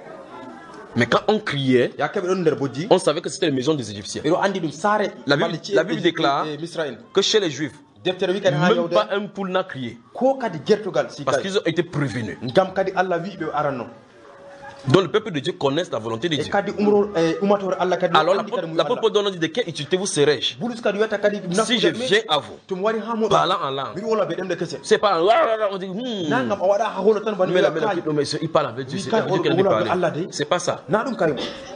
Mais quand on criait, yakkeɓe ɗon nder bojji on savait que c'était les maisons des Égyptiens. ɓeɗo andi ɗum sare La Bible- balɗe ci'e la Bible e- déclare e misra en Que chez les juifs, deftere wi kadi ha même yawde pas un poule n'a crié. ko kadi gertugal si Parce kadi qu'ils ont été prévenus. ngam kadi Allah wi ɓe aranno Donc le peuple de Dieu connaît la volonté de e Dieu. kadi umro e umatore Allah kadi Alors andi kadi l'apôtre mu Paul donne dit de quelle utilité vous serais-je bulus kadi wiyata kadi si je viens à vous to mi wari ha moɗo parlant en langue? mbiɗa wola ɓe ɗemde kese C'est pas un- on dit, hmm. na ngam a waɗa ha holo tan bani Mais la- wiya mais la- kai non, mais il parle avec Dieu, Oui, c'est quand ça veut dire on- qu'il a on voit parlé. Allah dit. C'est pas ça. na ɗum kayum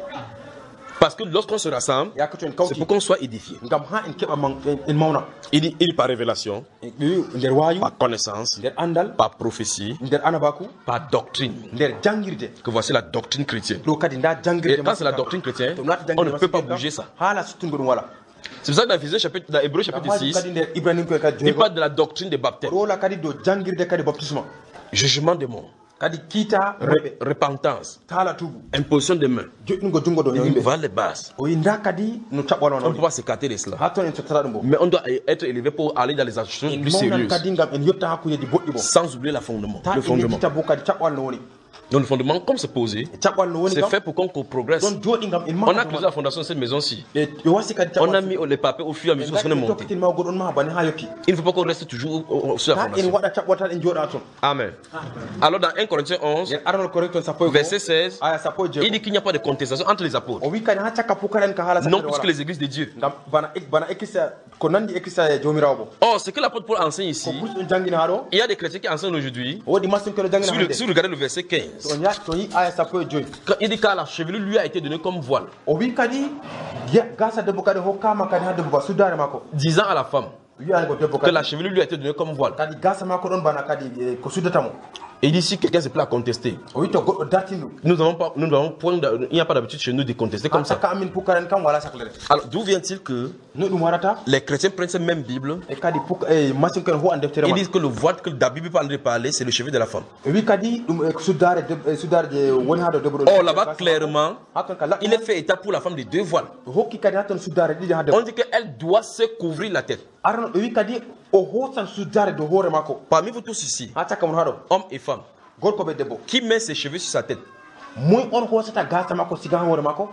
Parce que lorsqu'on se rassemble, yakkato en c'est kawti pour qu'on soit édifié. ngam ha en keɓa man- en- en mawna Il dit, il dit par révélation, E ɓe wi nder wayu par connaissance, nder andal par prophétie, nder anabaku par doctrine. nder jangirde Que voici la doctrine chrétienne. ɗo kadi nda Et jangirde quand c'est la doctrine chrétienne, to nata on ne jangirde peut pas masin bouger ça. haala suttungo ɗum wala C'est pour ça que dans Ephésiens chapitre, dans Hébreux chapitre majum six, kadi nder ibrahim koye kadi il jogo parle de la doctrine des baptêmes. oɗo wola kadi dow jangirde kadi baptisme Jugement des morts, kadi kiita ré- reɓe repentance, taala tuubu imposition des mains. joɗɗingo jungo ɗo Il dit, yimɓe voilà les bases. o wi nda kadi no caɓɓal On ne wona peut pas s'écarter de cela. ha toon en sottata ɗum bo Mais on doit être élevé pour aller dans les choses en plus mawnan sérieuses. kadi ngam en yetta ha kujeji boɗɗi bo Sans oublier la fondement, ta le en fondement. yejjita bo kadi caɓɓal no woni Donc le fondement, comme c'est posé, e caɓɓal no woni c'est kam fait pour qu'on qu'on progresse. ɗon jooɗi ngam en On a maha creusé la fondation de cette maison-ci. ɓe ɓe wasi kadi On a caɓɓal mis les papiers au fur et à mesure qu'on est monté. tokkitin ma goɗon maha bani ha yokki Il ne faut pas qu'on reste toujours au- au- sur la ta en fondation. waɗa caɓɓal tan en jooɗa toon Amen. Alors dans un Corinthiens onze, yen arnol correcton sappo e verset goo seize, aya sappo e il jeego dit qu'il n'y a pas de contestation entre les apôtres. o wi kadi ha cakka pukaren ka haala Non sakkere plus que wala les églises de Dieu. ngam bana ek- bana ekkisa ko nandi ekkisa e jomirawo bo Or, ce que l'apôtre Paul enseigne ici, ko busi ɗum jangguina ha ɗo il y a des chrétiens qui enseignent aujourd'hui. o woodi masinkeɗo Si jangguina vous, hande si vous regardez le verset quinze, to on ya to yi aya sappo e joyi quand il dit que la chevelure lui a été donnée comme voile, o wi kadi ya- gasa debbo kadi hokkama kadi ha debbo ba suddare makko disant à la femme wiyango debbo que la kadi chevelure lui a été donnée comme voile. kadi gasa makko ɗon bana kadi eh, ko suddatamo Et il dit si quelqu'un se plaît à contester, o wi to goɗɗo dartin ɗum nous n'avons pas, nous n'avons point, de- il n'y a pas d'habitude chez nous de contester ha comme ça. cakka amin pukaren kam wala saklere Alors d'où vient-il que no ɗum warata les chrétiens prennent cette même Bible e kadi puk e masinkeɗo ho an deftere et ma disent que le voile que la Bible parle de parler, c'est le cheveu de la femme. e wi kadi ɗum e suddare deb- e suddare je woni ha dow debbo ɗon Or là-bas, clairement, ha ton ka laɓɓi il est fait état pour la femme de deux voiles. hokki kadi ha ton suddare ɗiɗi ha On debbo dit qu'elle doit se couvrir la tête. arno ɓe wi kadi o hosan suddare dow hoore makko Parmi vous tous ici, ha cakka mon ha ɗo hommes et femmes, gorko ɓe debbo qui met ses cheveux sur sa tête? moy on hosata gasa makko siga ha hoore makko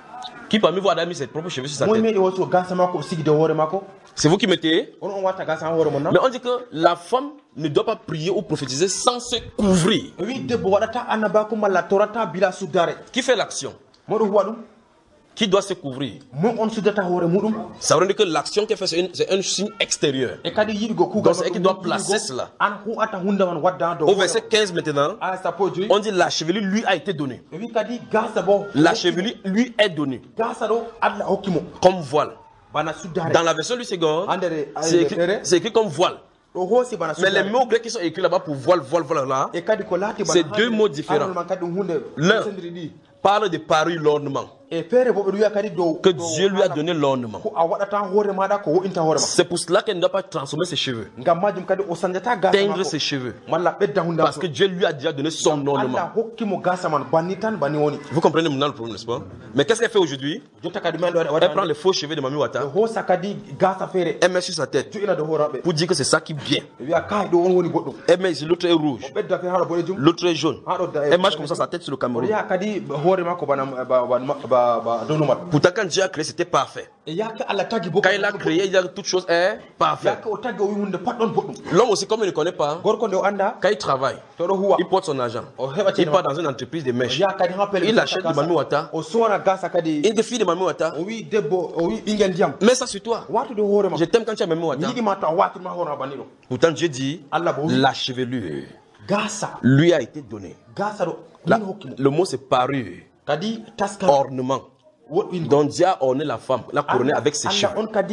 Qui parmi vous a mis ses propres cheveux sur sa moy tête? meɗi hosugo gasa makko o sigi dow hoore makko C'est vous qui mettez. on on watta gasa ha hoore mon Mais na on dit que la femme ne doit pas prier ou prophétiser sans se couvrir. ɓe wi debbo waɗata annabako malla torata bila suddare Qui fait l'action? moɗo huwa ɗum Qui doit se couvrir? moy on suddata hoore muɗum Ça veut dire que l'action qu'elle fait, c'est une- c'est un signe extérieur. e kadi yiɗigo Donc kuugal c'est elle qui doit placer cela. an hu'ata hunde man wadda ha dow Au hoore verset quinze maintenant, ma. aya sappo e joyi on dit la chevelure lui a été donnée. ɓe wi kadi gasa bo La chevelure lui est donnée gasa ɗo allah hokkimo comme voile. bana suddare Dans la version du second, Andere- c'est écrit, andere- c'est écrit comme voile. ɗo hoosi bana Mais les suddare mots grecs qui sont écrits là-bas pour voile, voile, voile là, e kadi ko laati C'est bana deux hande mots différents. arnol man kadi ɗum hunde L'un sendiri ɗi parle de parure, l'ornement. e feere bo ɓeɗo wiya kadi dow Que dow Dieu lui a haala donné l'ornement. ko a waɗata hoore maɗa ko wo'inta hoore ma C'est pour cela qu'elle ne doit pas transformer ses cheveux, ngam majum kadi o sanjata gasa teindre makko ses cheveux. malla ɓedda hunde Parce que Dieu lui a déjà donné son ornement. allah hokkimo gasa man banni tan banni woni Vous comprenez maintenant le problème, n'est-ce pas? Mais qu'est-ce qu'elle fait aujourd'hui? jotta kadi min ɗo waɗa Elle prend waɗa les faux cheveux de Mami ɓe Wata, hoosa kadi gasa feere elle met sur sa tête jo'ina dow hoore maɓɓe pour dire que c'est ça qui vient. ɓe wiya kai ɗo on woni boɗɗum Elle met l'autre est rouge, o ɓedda feere haɗo boɗejum l'autre est jaune. ha ɗo da- Elle marche comme ça, sa tête sur le o Cameroun. wiya kadi hoore makko bana ba- ba- ba- Pourtant, quand Dieu a créé, c'était parfait. Quand il a créé, il a toute chose est parfaite. L'homme aussi, comme il ne connaît pas, quand il travaille, il porte son argent. Il part dans une entreprise de mèches. Il achète de Mami Wata. Et des filles de Mami Wata. Mets ça sur toi. Je t'aime quand tu as Mami Wata. Pourtant, Dieu dit, la chevelure lui a été donnée. La, le mot c'est parure. Ornement. Donc Dieu a orné la femme, l'a couronnée avec ses cheveux.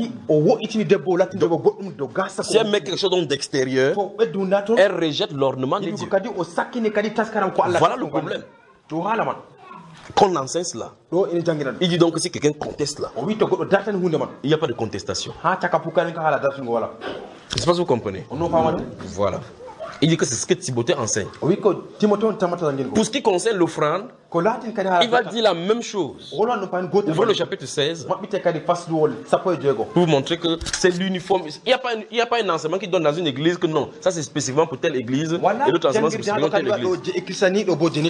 Si elle met quelque chose d'extérieur, elle rejette l'ornement de Dieu. Voilà le problème. Qu'on enseigne cela. Il dit donc que si quelqu'un conteste là, il n'y a pas de contestation. Je ne sais pas si vous comprenez. Voilà. Il dit que c'est ce que Timothée enseigne. Pour ce qui concerne l'offrande, il va dire la même chose. Ouvrez le chapitre seize pour vous montrer que c'est l'uniforme. Il n'y a, a pas un enseignement qui donne dans une église que non, ça c'est spécifiquement pour telle église et l'autre enseignement c'est spécifiquement pour telle église.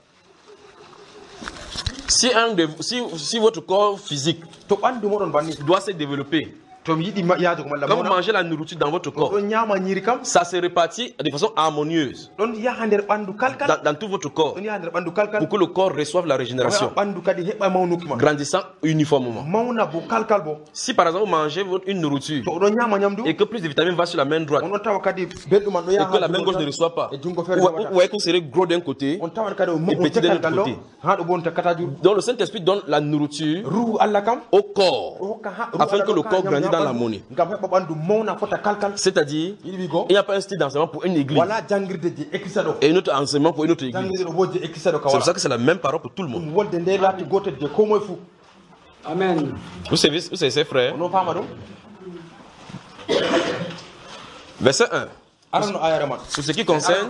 Si, un de, si, si votre corps physique doit se développer, quand vous mangez la nourriture dans votre corps, ça se répartit de façon harmonieuse dans, dans tout votre corps pour que le corps reçoive la régénération, grandissant uniformément. Si par exemple vous mangez une nourriture et que plus de vitamines va sur la main droite et que la main gauche ne reçoit pas, vous voyez que vous serez gros d'un côté et petit d'un autre côté. Donc le Saint-Esprit donne la nourriture au corps afin que le corps grandisse dans l'harmonie. C'est-à-dire, il n'y a pas un style d'enseignement pour une église et un autre enseignement pour une autre église. C'est pour ça que c'est la même parole pour tout le monde. Amen. Vous savez, vous savez, frères. Verset un. Pour ce qui concerne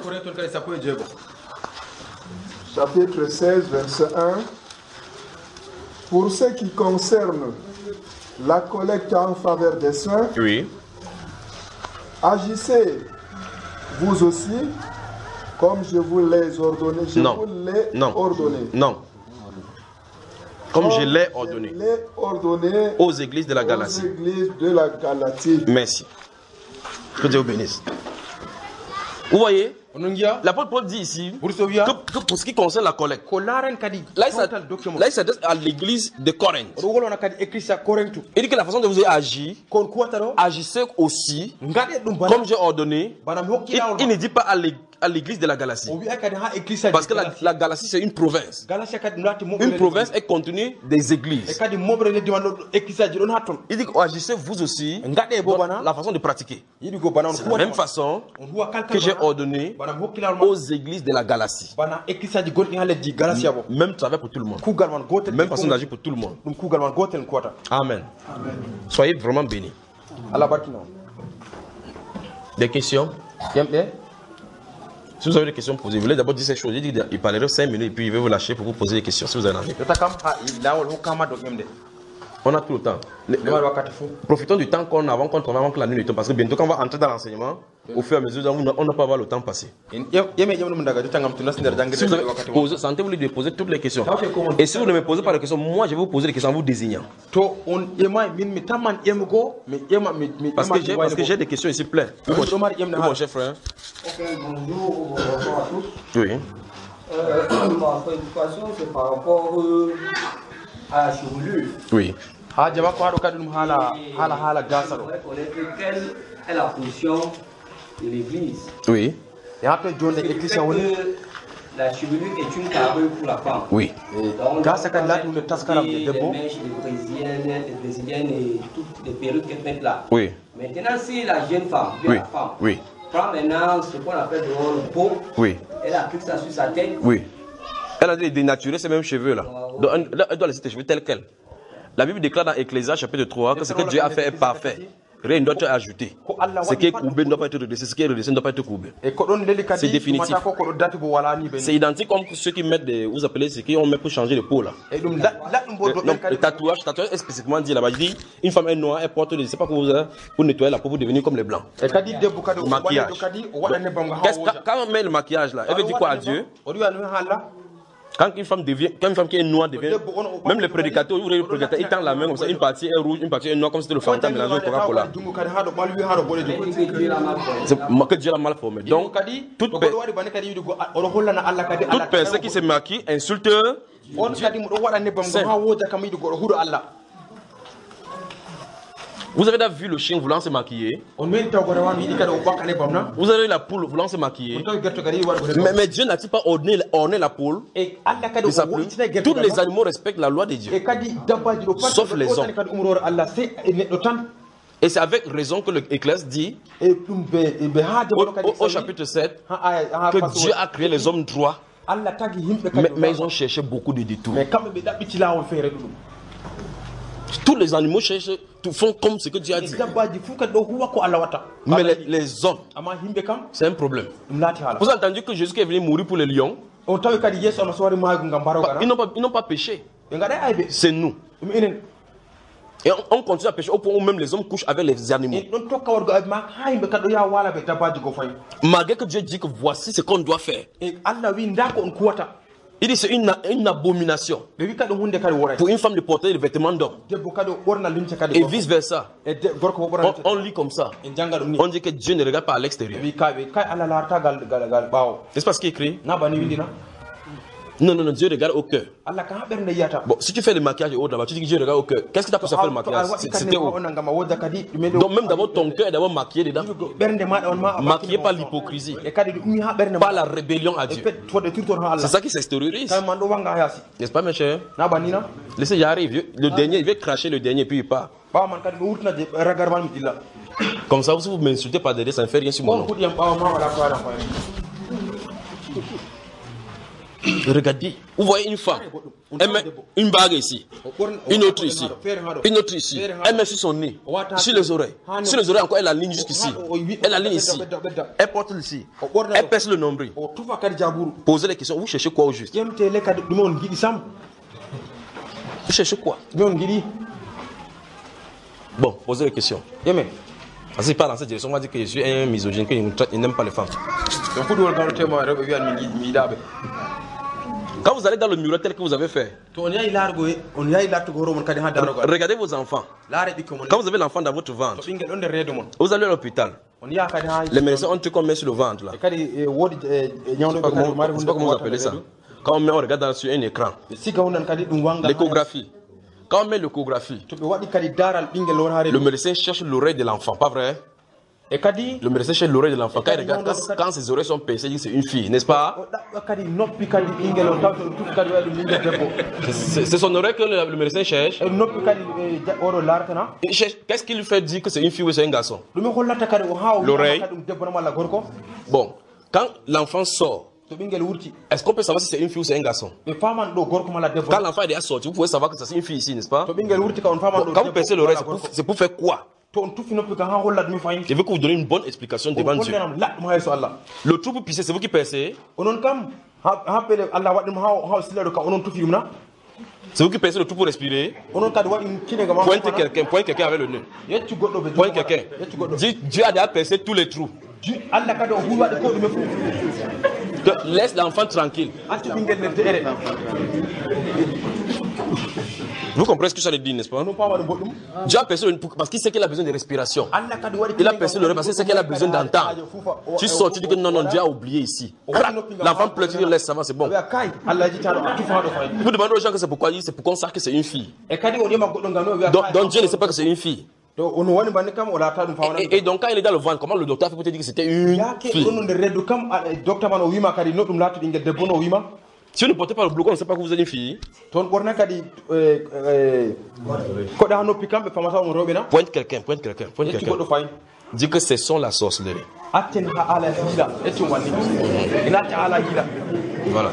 chapitre seize, verset un. Pour ce qui concerne la collecte en faveur des saints, oui. Agissez vous aussi comme je vous l'ai ordonné. Je non. vous l'ai non. ordonné. Non. Comme, comme je l'ai ordonné. Je l'ai ordonné aux églises de la Galatie. Aux églises de la Galatie. Merci. Que Dieu vous bénisse. Vous voyez, l'apôtre Paul dit ici que, que pour ce qui concerne la collecte, là il s'adresse à l'église de Corinthe. Il dit que la façon de vous agir, agissez aussi comme j'ai ordonné. Il, il ne dit pas à l'église de la Galatie. Parce que la, la Galatie c'est une province. Une province est contenue des églises. Il dit que agissez vous aussi la façon de pratiquer. C'est la même façon que j'ai ordonné aux églises de la Galatie. Même travail pour tout le monde. Même façon d'agir pour tout le monde. Amen. Amen. Soyez vraiment bénis. Des questions? Si vous avez des questions posées, vous voulez d'abord dire ces choses. Il, dit, il parlera cinq minutes et puis il va vous lâcher pour vous poser des questions si vous en avez. On a tout le temps. Le, le, profitons du temps qu'on a avant qu'on travaille avant que la nuit ne tombe. Parce que bientôt quand on va entrer dans l'enseignement, au fur et à mesure, on n'a pas avoir le temps passé. Si vous avez posé, sentez-vous de poser toutes les questions. Et si vous ne me posez pas de questions, moi je vais vous poser des questions en vous désignant. Parce que j'ai, parce que j'ai des questions ici plein. Oui, mon, mon cher frère. Bonjour, bonjour à tous. Oui. Euh, ma préoccupation, c'est par rapport euh, à la chevelure. Oui. Quelle est la position de l'Église? Oui. Le fait que la chevelure est une carrure pour la femme. Oui. Donc, les mèches, les brésiliennes, les brésiliennes et toutes les perruques qu'elles mettent là. Oui. Maintenant, si la jeune femme, oui. la femme, oui. prend maintenant ce qu'on appelle le pot, oui. elle applique ça sur sa tête. Oui. Elle a dénaturé ces mêmes cheveux là. Donc, elle doit laisser tes cheveux tels quels. La Bible déclare dans Ecclésiaste chapitre trois que ce que Dieu a fait est parfait. Rien ne doit être ajouté. Ce qui est courbé ne doit pas être redressé. Ce qui est redressé ne doit pas être courbé. C'est définitif. C'est identique comme ceux qui mettent des. Vous appelez ce qu'on met pour changer de peau là. Le, non, le tatouage, le tatouage est spécifiquement dit là-bas. Il dit une femme est noire, elle porte. Je ne sais pas pour vous pour nettoyer la peau pour devenir comme les blancs. Le maquillage. Donc, quand on met le maquillage là, elle veut dire quoi à Dieu? Quand une femme devient, quand une femme qui est noire devient, même les prédicateurs, les prédicateurs, ils tendent la main comme ça, une partie est rouge, une partie est noire, comme si c'était le fantôme mélangé au Coca-Cola. C'est que Dieu l'a mal formé. Donc, toute, pe toute personne qui se maquille insulte Vous avez déjà vu le chien voulant se maquiller? Vous avez vu la poule voulant se maquiller? Mais, mais Dieu n'a-t-il pas orné, orné la poule? Tous les animaux respectent la loi de Dieu, sauf les hommes. Et c'est avec raison que l'Ecclésiaste dit au, au, au chapitre sept que Dieu a créé les hommes droits, mais, mais ils ont cherché beaucoup de détours. Tous les animaux cherchent, font comme ce que Dieu a dit. Mais les, les hommes, c'est un problème. Vous avez entendu que Jésus est venu mourir pour les lions? Ils n'ont pas, ils n'ont pas péché. C'est nous. Et on, on continue à pécher au point où même les hommes couchent avec les animaux. Malgré que Dieu dit que voici ce qu'on doit faire. Il dit que c'est une, une abomination pour une femme de porter des vêtements d'homme. Et vice versa. On, on lit comme ça. On dit que Dieu ne regarde pas à l'extérieur. N'est-ce pas ce qui est écrit? Non, non, non, Dieu regarde au cœur. Bon, si tu fais le maquillage au haut là-bas, tu dis que Dieu regarde au cœur. Qu'est-ce que tu as pour faire le maquillage? C'était où? Donc, même d'abord, ton cœur est d'abord maquillé dedans. Maquillé par l'hypocrisie, par la rébellion à Dieu. C'est ça qui s'extériorise. N'est-ce pas, mes chers? Laissez, il arrive. Le dernier, il veut cracher le dernier, puis il part. Comme ça, si vous m'insultez par derrière, ça ne fait rien sur mon nom. Regardez, vous voyez une femme, elle met une bague ici, une autre ici, une autre ici, elle met sur son nez, sur les oreilles, sur les oreilles encore elle aligne jusqu'ici, elle aligne ici, elle porte ici, elle pèse le nombril. Posez les questions, vous cherchez quoi au juste? Vous cherchez quoi? Bon, posez les questions. Parce qu'il part dans cette direction, on va dire que je suis un misogyne, qu'il n'aime pas les femmes. Quand vous allez dans le mur tel que vous avez fait, regardez vos enfants. Quand vous avez l'enfant dans votre ventre, vous allez à l'hôpital. Les médecins ont tout qu'on met sur le ventre là. Je ne sais pas comment vous appelez ça. Quand on met, on regarde sur un écran. L'échographie. Quand on met l'échographie, le médecin cherche l'oreille de l'enfant, pas vrai? Le médecin cherche l'oreille de l'enfant. Quand il regarde, quand, quand ses oreilles sont percées, il dit que c'est une fille, n'est-ce pas? C'est son oreille que le, le médecin cherche. Qu'est-ce qu'il lui fait dire que c'est une fille ou c'est un garçon? L'oreille. Bon, quand l'enfant sort, est-ce qu'on peut savoir si c'est une fille ou c'est un garçon? Quand l'enfant est déjà sorti, vous pouvez savoir que c'est une fille ici, n'est-ce pas? Bon, quand vous percez l'oreille, c'est pour, pour faire quoi? Je veux que vous donniez une bonne explication devant Dieu. Le trou pour pisser, c'est vous qui percez? C'est vous qui percez le trou pour respirer? Pointe quelqu'un, pointe quelqu'un avec le nez. Pointe quelqu'un. Dieu a déjà percé tous les trous. Laisse l'enfant tranquille. Vous comprenez ce que ça veut dire, n'est-ce pas? Dieu a percé le nez parce qu'il sait qu'il a besoin de respiration. Il a percé le nez parce qu'il sait qu'il a besoin d'entendre. Tu sors, tu dis que non, non, Dieu a oublié ici. L'enfant pleure, tu dis laisse, ça va, c'est bon. Vous demandez aux gens que c'est pourquoi, c'est pour qu'on sache que c'est une fille. Donc, donc Dieu ne sait pas que c'est une fille. Et, et, et donc quand il est dans le ventre, comment le docteur a fait pour te dire que c'était une fille? Si vous ne portez pas le bloc, on ne sait pas que vous êtes une fille. Pointe quelqu'un, pointe quelqu'un, pointe quelqu'un. Dis que ce sont la sorcellerie. Voilà.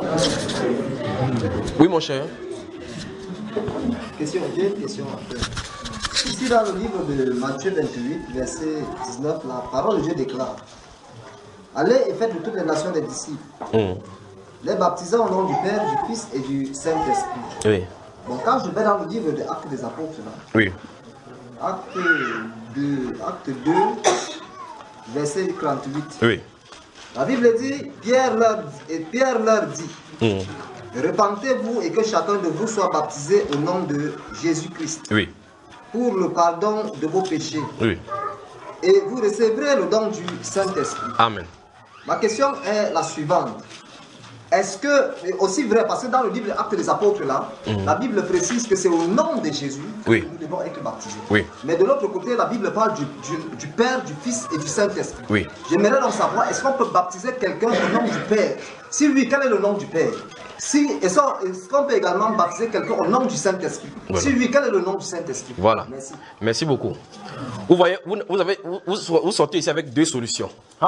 Oui, mon cher. Question, j'ai une question à faire. Ici, dans le livre de Matthieu vingt-huit, verset dix-neuf, la parole de Dieu déclare: allez et faites de toutes les nations des disciples, mm. les baptisant au nom du Père, du Fils et du Saint-Esprit. Oui. Bon, quand je vais dans le livre des Actes des Apôtres, là, oui. Acte deux, acte deux, verset trente-huit. Oui. La Bible dit, Pierre leur, et Pierre leur dit, mm. repentez-vous et que chacun de vous soit baptisé au nom de Jésus-Christ. Oui. Pour le pardon de vos péchés. Oui. Et vous recevrez le don du Saint-Esprit. Amen. Ma question est la suivante. Est-ce que, et aussi vrai, parce que dans le livre Actes des Apôtres, là, mm. la Bible précise que c'est au nom de Jésus oui. que nous devons être baptisés. Oui. Mais de l'autre côté, la Bible parle du, du, du Père, du Fils et du Saint-Esprit. Oui. J'aimerais donc savoir, est-ce qu'on peut baptiser quelqu'un au nom du Père? Si oui, quel est le nom du Père? Si, est-ce qu'on peut également baptiser quelqu'un au nom du Saint-Esprit? Voilà. Si oui, quel est le nom du Saint-Esprit? Voilà. Merci. Merci beaucoup. Vous voyez, vous, vous, avez, vous, vous sortez ici avec deux solutions.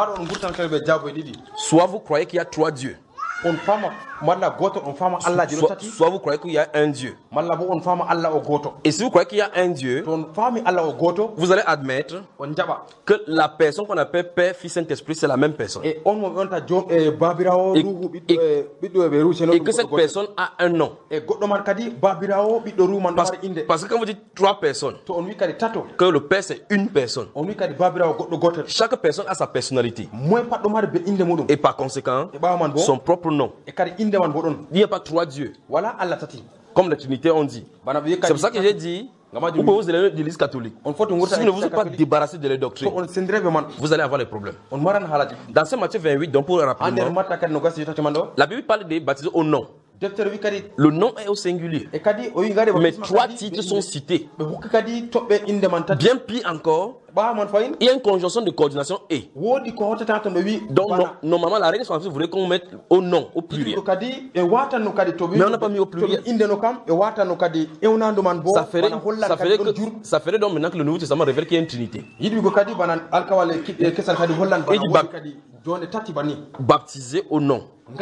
Soit vous croyez qu'il y a trois dieux. Soit, soit vous croyez qu'il y a un Dieu. Et si vous croyez qu'il y a un Dieu, vous allez admettre que la personne qu'on appelle Père, Fils, Saint-Esprit, c'est la même personne. Et, et, et que cette personne a un nom. Parce, parce que quand vous dites trois personnes, que le Père c'est une personne, chaque personne a sa personnalité. Et par conséquent, son propre nom. Il n'y a pas trois dieux. Comme la Trinité on dit. C'est pour ça que j'ai dit, vous pouvez vous élever de l'Église catholique. Si vous ne vous êtes pas débarrassé de la doctrine, vous allez avoir des problèmes. Dans ce Matthieu vingt-huit, donc pour rapidement, la Bible parle des baptisés au nom. Le nom est au singulier. Mais trois titres sont cités. Bien pire encore, il y a une conjonction de coordination et. Donc non, normalement la règle française voudrait qu'on mette au nom, au pluriel. Mais on n'a pas mis au pluriel. Ça ferait, ça ferait, que, ça ferait donc maintenant que le Nouveau Testament révèle qu'il y a une Trinité. Il dit baptisé au nom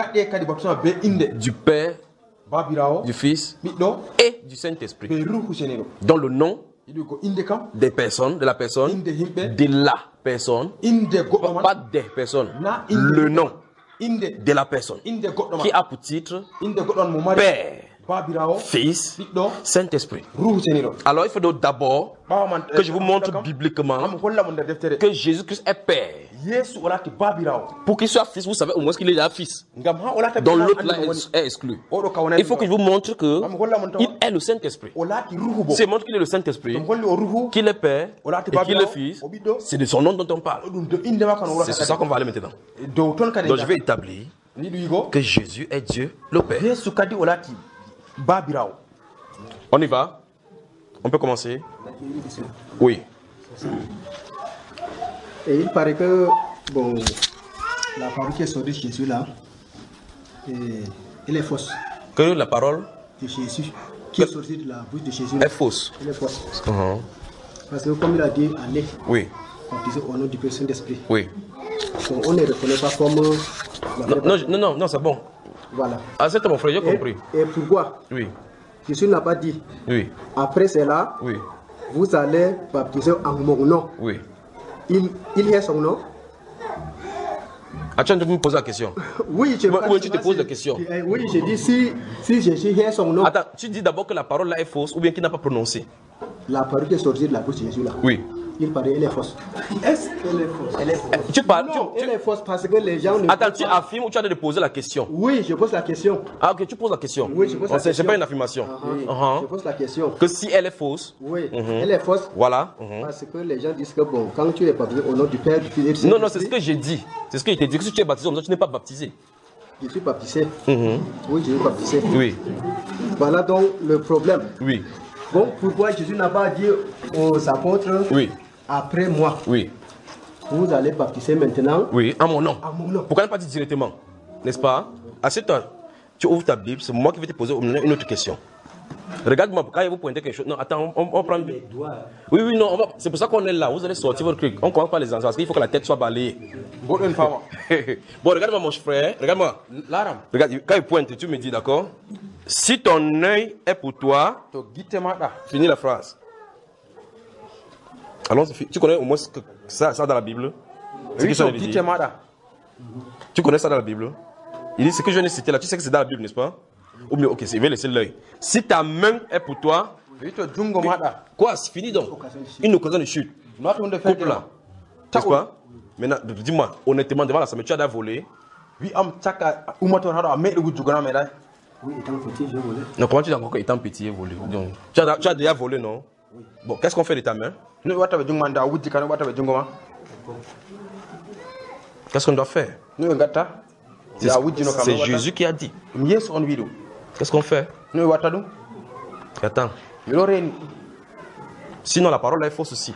du Père, du Fils et du Saint-Esprit. Dans le nom des personnes, de la personne, de la personne, pas des personnes, le nom de la personne qui a pour titre Père, Fils, Saint-Esprit. Alors il faut donc d'abord que je vous montre bibliquement que Jésus-Christ est Père. Pour qu'il soit Fils, vous savez au moins qu'il est déjà Fils. Donc l'autre là est exclu. Il faut que je vous montre qu'il est le Saint-Esprit. C'est montre qu'il est le Saint-Esprit, qu'il est Père et qu'il est Fils. C'est de son nom dont on parle. C'est sur ça qu'on va aller maintenant. Donc je vais établir que Jésus est Dieu le Père. On y va? On peut commencer? Oui. Et il paraît que bon, la parole qui est sortie de Jésus là, et, elle est fausse. Que la parole de Jésus qui est sortie de la bouche de Jésus est fausse. Elle est fausse. Uh-huh. Parce que comme il a dit, allez. Oui. Baptisé au nom du Père Saint-Esprit. Oui. Donc, on ne reconnaît pas comme. Non, non, non, non, non c'est bon. Voilà. Ah, c'est mon frère, j'ai compris. Et pourquoi? Oui. Jésus n'a pas dit. Oui. Après cela, oui. vous allez baptiser en mon nom. Oui. Il, il est son nom. Ah, tu viens de me poser la question. Oui, je Oui, tu te poses la question. Oui, je dis si, si Jésus est son nom. Attends, tu dis d'abord que la parole là est fausse ou bien qu'il n'a pas prononcé? La parole qui est sortie de la bouche de Jésus là. Oui. Il paraît, elle est fausse. Est-ce qu'elle est fausse? Elle est fausse. Tu parles. Non, tu, elle est fausse parce que les gens ne. Attends, tu pas... affirmes ou tu as de poser la question? Oui, je pose la question. Ah, ok, tu poses la question. Oui, je pose la question. C'est pas une affirmation. Uh-huh. Uh-huh. Je pose la question. Que si elle est fausse. Oui, uh-huh. elle est fausse. Voilà. Uh-huh. Parce que les gens disent que bon, quand tu es baptisé au nom du Père, du Fils et du Saint-Esprit. Non, non, c'est ce que j'ai dit. C'est ce que j'ai dit. Que si tu es baptisé, tu n'es pas baptisé. Je suis baptisé. Uh-huh. Oui, je suis baptisé. Oui. Voilà donc le problème. Oui. Bon, pourquoi Jésus n'a pas dit aux apôtres? Oui. Après moi. Oui. Vous allez baptiser maintenant. Oui, à mon nom. À mon nom. Pourquoi ne pas dire directement? N'est-ce pas? Assieds-toi. Tu ouvres ta Bible, c'est moi qui vais te poser une autre question. Regarde-moi, quand vous pointez quelque chose. Non, attends, on, on prend. Oui, oui, non, va... c'est pour ça qu'on est là. Vous allez sortir votre truc. On commence par les enfants parce qu'il faut que la tête soit balayée. Bon, regarde-moi, mon frère. Regarde-moi. Regarde, quand il pointe, tu me dis, d'accord? Si ton œil est pour toi, finis la phrase. Alors, tu connais au moins ça, ça dans la Bible? Oui, ce dit. Tu connais ça dans la Bible? Il dit ce que je viens de citer là, tu sais que c'est dans la Bible, n'est-ce pas? Ou mieux, ok, je vais laisser l'œil. Si ta main est pour toi, quoi, c'est fini donc. Une occasion de chute. Coupe là. N'est-ce pas? Maintenant, dis-moi, honnêtement, devant la salle, tu as déjà volé? Oui, étant petit, j'ai volé. Non, comment tu dis encore qu'étant petit, volé? Donc, tu, as, tu as déjà volé, non? Oui. Bon, qu'est-ce qu'on fait de ta main? Qu'est-ce qu'on doit faire? C'est Jésus qui a dit. Qu'est-ce qu'on fait? Attends. Sinon, la parole est fausse aussi.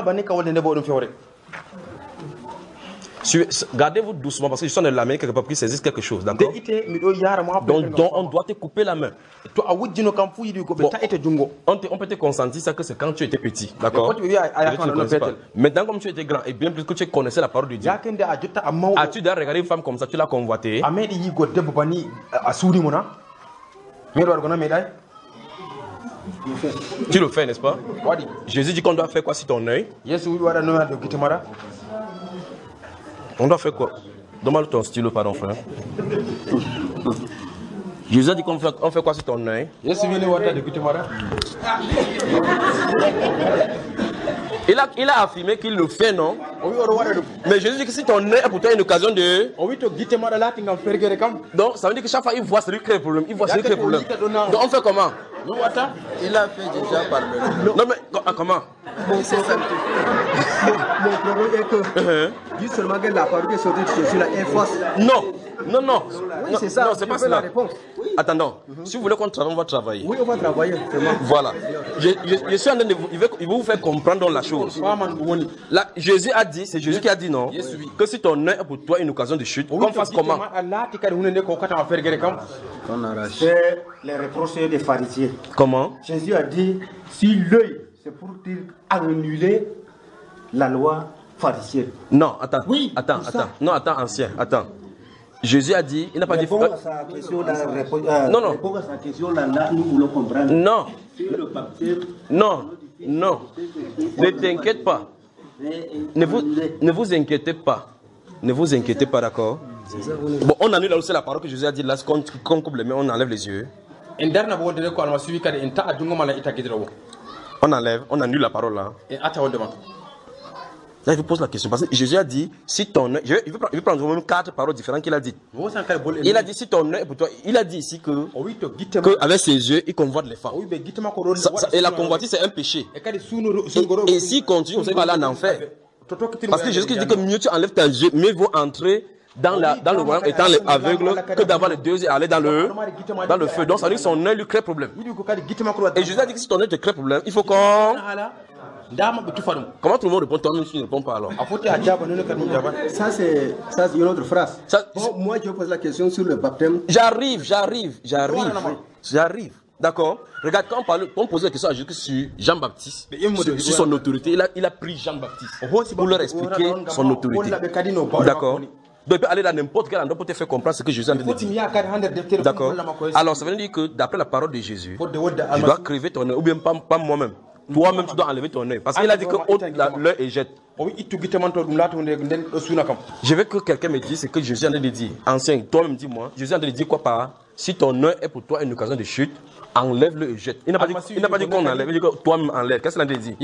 Gardez-vous doucement parce que je sens de la main quelque part qui saisissent quelque chose, d'accord? Donc, donc, on doit te couper la main. Bon, on, te, on peut te consentir ça que c'est quand tu étais petit, d'accord? Maintenant, comme tu étais grand et bien plus que tu connaissais la parole de Dieu, as-tu déjà regardé une femme comme ça, tu l'as convoitée? Tu le fais, n'est-ce pas? Jésus dit qu'on doit faire quoi si ton œil? On doit faire quoi? Donne-moi ton stylo, pardon, frère. Jésus a dit qu'on fait, on fait quoi sur ton œil? Il a, il a affirmé qu'il le fait, non? Mais Jésus dit que si ton œil est pour toi une occasion de... Donc, ça veut dire que chaque fois il voit celui qui crée le problème. Il voit celui qui crée le problème. Donc, on fait comment? Il a fait déjà par le... Non, mais comment? Mon problème est que, juste seulement que la parole qui est sortie de Jésus là est fausse. Non, non, non. Oui, c'est ça. Non, c'est pas cela. Attendons. Si vous voulez qu'on travaille, on va travailler. Oui, on va travailler. Vraiment. Voilà. Je, je, je suis en train de vous, il veut, il veut vous faire comprendre la chose. Là, Jésus a dit, c'est Jésus qui a dit non, que si ton œil est pour toi une occasion de chute, qu'on fasse comment? C'est les reproches des pharisiens. Comment? Jésus a dit, si l'œil, c'est pour annuler la loi pharisienne. Non, attends. Oui, attends, attends. Non, attends, ancien, attends. Jésus a dit, il n'a pas dit... Répondre à sa question, là, répondre, euh, non, non. Répondre à sa question, là, là, nous voulons comprendre. Non. Le baptême, non, non. Ne t'inquiète pas. Ne vous, ne vous inquiétez pas. Ne vous inquiétez pas, d'accord? Bon, on annule aussi la parole que Jésus a dit là, qu'on coupe les mains, on enlève les yeux. On enlève, on annule la parole là. Là, je vous pose la question parce que Jésus a dit si ton œil, je vais, il veut prendre même quatre paroles différentes qu'il a dit. Il a dit si ton œil pour toi, il a dit ici que, que avec ses yeux, il convoite les femmes. Ça, ça, et la convoitise c'est un péché. Et, et s'il continue, vous savez, il va aller en enfer. Parce que Jésus dit que mieux tu enlèves tes yeux, mieux vaut entrer dans, la, dans le royaume étant aveugle que d'avoir les deux yeux et aller dans le, dans le feu. Donc ça veut dire que son œil lui crée problème. Et Jésus a dit que si ton œil te crée problème, il faut qu'on... Comment tout le monde répond? Toi-même tu ne réponds pas alors. Ça c'est une autre phrase. Ça, bon, moi je pose la question sur le baptême. J'arrive, j'arrive, j'arrive, j'arrive. D'accord. Regarde, quand on, parle, on posait la question à Jésus sur Jean-Baptiste, sur, sur son autorité, il a, il a pris Jean-Baptiste pour leur expliquer son autorité. D'accord. Donc il peut aller dans n'importe quel endroit pour te faire comprendre ce que Jésus a dit. D'accord. Alors ça veut dire que d'après la parole de Jésus, tu dois crever ton œil, ou bien pas, pas moi-même. Toi-même, tu dois enlever ton œil. Parce qu'il a dit que ôte l'œil et jette. Je veux que quelqu'un me dise ce que Jésus a dit. Ancien, toi-même dis-moi. Jésus a dit quoi par si ton œil est pour toi une occasion de chute, enlève-le et jette. Il n'a pas dit, il n'a pas dit qu'on enlève, il dit que toi-même enlève. Qu'est-ce qu'il a dit?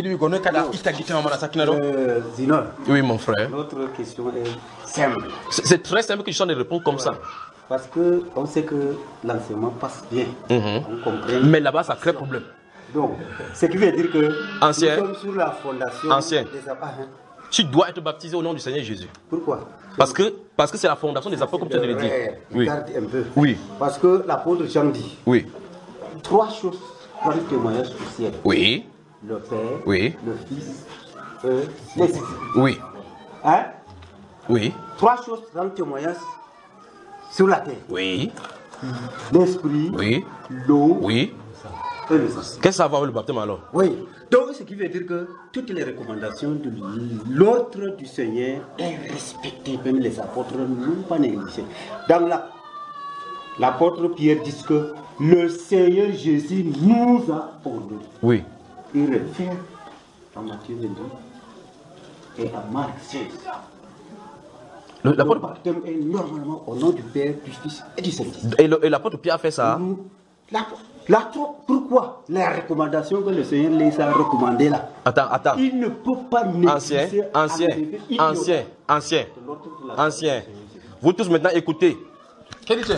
euh, Zinor. Oui, mon frère. Notre question est simple. C'est très simple que je sois de répondre comme ça. Parce qu'on sait que l'enseignement passe bien. Mm-hmm. On comprend. Mais là-bas, ça crée problème. Donc, ce qui veut dire que ancien, nous sommes sur la fondation ancien. des apôtres. Tu dois être baptisé au nom du Seigneur Jésus. Pourquoi? Parce que parce que c'est la fondation des apôtres, comme tu as dit. Oui. Regarde un peu. Oui. Parce que l'apôtre Jean dit. Oui. Trois choses rendent témoignage au ciel. Oui. Le Père. Oui. Le Fils. Euh, l'Esprit. Oui. Hein? Oui. Trois choses rendent témoignage sur la terre. Oui. L'Esprit. Oui. L'eau. Oui. Et le sang. Qu'est-ce que ça va avec le baptême alors? Oui. Donc, ce qui veut dire que toutes les recommandations de l'ordre du Seigneur est respectée. Même les apôtres n'ont pas négligé. Dans la, l'apôtre Pierre dit que le Seigneur Jésus nous a ordonné. Oui. Il réfère à Matthieu vingt-deux et à Marc seize. Le, le baptême est normalement au nom du Père, du Fils et du Saint-Esprit. Et l'apôtre Pierre a fait ça? Nous, la, la, pourquoi les recommandations que le Seigneur les a recommandées là? Attends, attends. Il ne peut pas négliger. Ancien, ancien, ancien, ancien, ancien. Vous tous maintenant écoutez.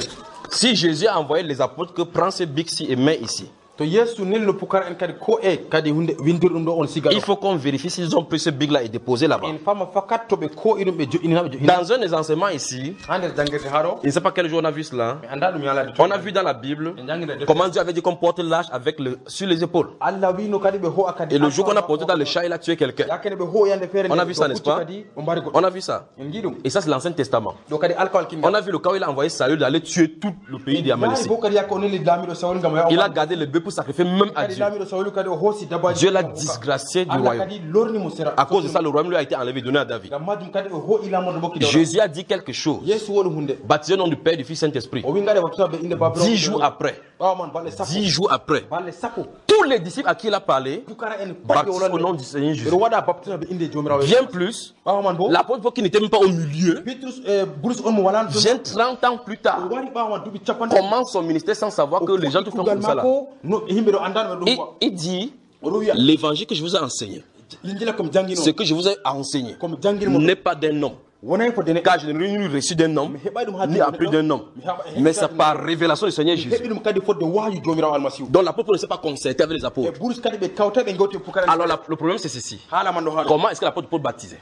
Si Jésus a envoyé les apôtres que prends ce bic-ci et mets ici. To Yesu nelno pukara en kadi ko e kadi hunde windir dum do on siga. Il faut qu'on vérifie s'ils ont pris ce bic-là et déposé là-bas. En fama fakat to be ko idum be jo'ina be Dans un des enseignements ici, hande jangete haro. je ne sais pas quel jour on a vu cela. Mi anda dum yala de. On a vu dans la Bible comment Dieu avait dit qu'on porte l'âge avec le, sur les épaules. Allah wi no kadi be ho akadi. Et le jour qu'on a porté dans le chat, il a tué quelqu'un. Yakene be ho yande fere. On a vu ça, n'est-ce pas? On a vu ça. Et ça, c'est l'Ancien Testament. Do kadi alcool kinga. On a vu le cas où il a envoyé Saül d'aller tuer tout le pays d'Amalek. Il a gardé le bœuf pour sacrifier même à Dieu. Dieu l'a disgracié du royaume. À cause de ça, le royaume lui a été enlevé, donné à David. Jésus a dit quelque chose. Baptisé au nom du Père, du Fils, Saint-Esprit. Dix jours après, dix jours après, tous les disciples à qui il a parlé, baptisés au nom du Seigneur Jésus. Bien plus, l'apôtre Paul qui n'était même pas au milieu, vient trente ans plus tard, commence son ministère sans savoir que les gens tout font comme ça là. Et il dit, l'évangile que je vous ai enseigné, ce que je vous ai enseigné, n'est pas d'un homme. Car je n'ai rien reçu d'un homme, ni appris d'un homme. Mais c'est par révélation du Seigneur Jésus. Donc l'apôtre ne s'est pas concerté avec les apôtres. Alors la, le problème c'est ceci. Comment est-ce que l'apôtre Paul baptisait?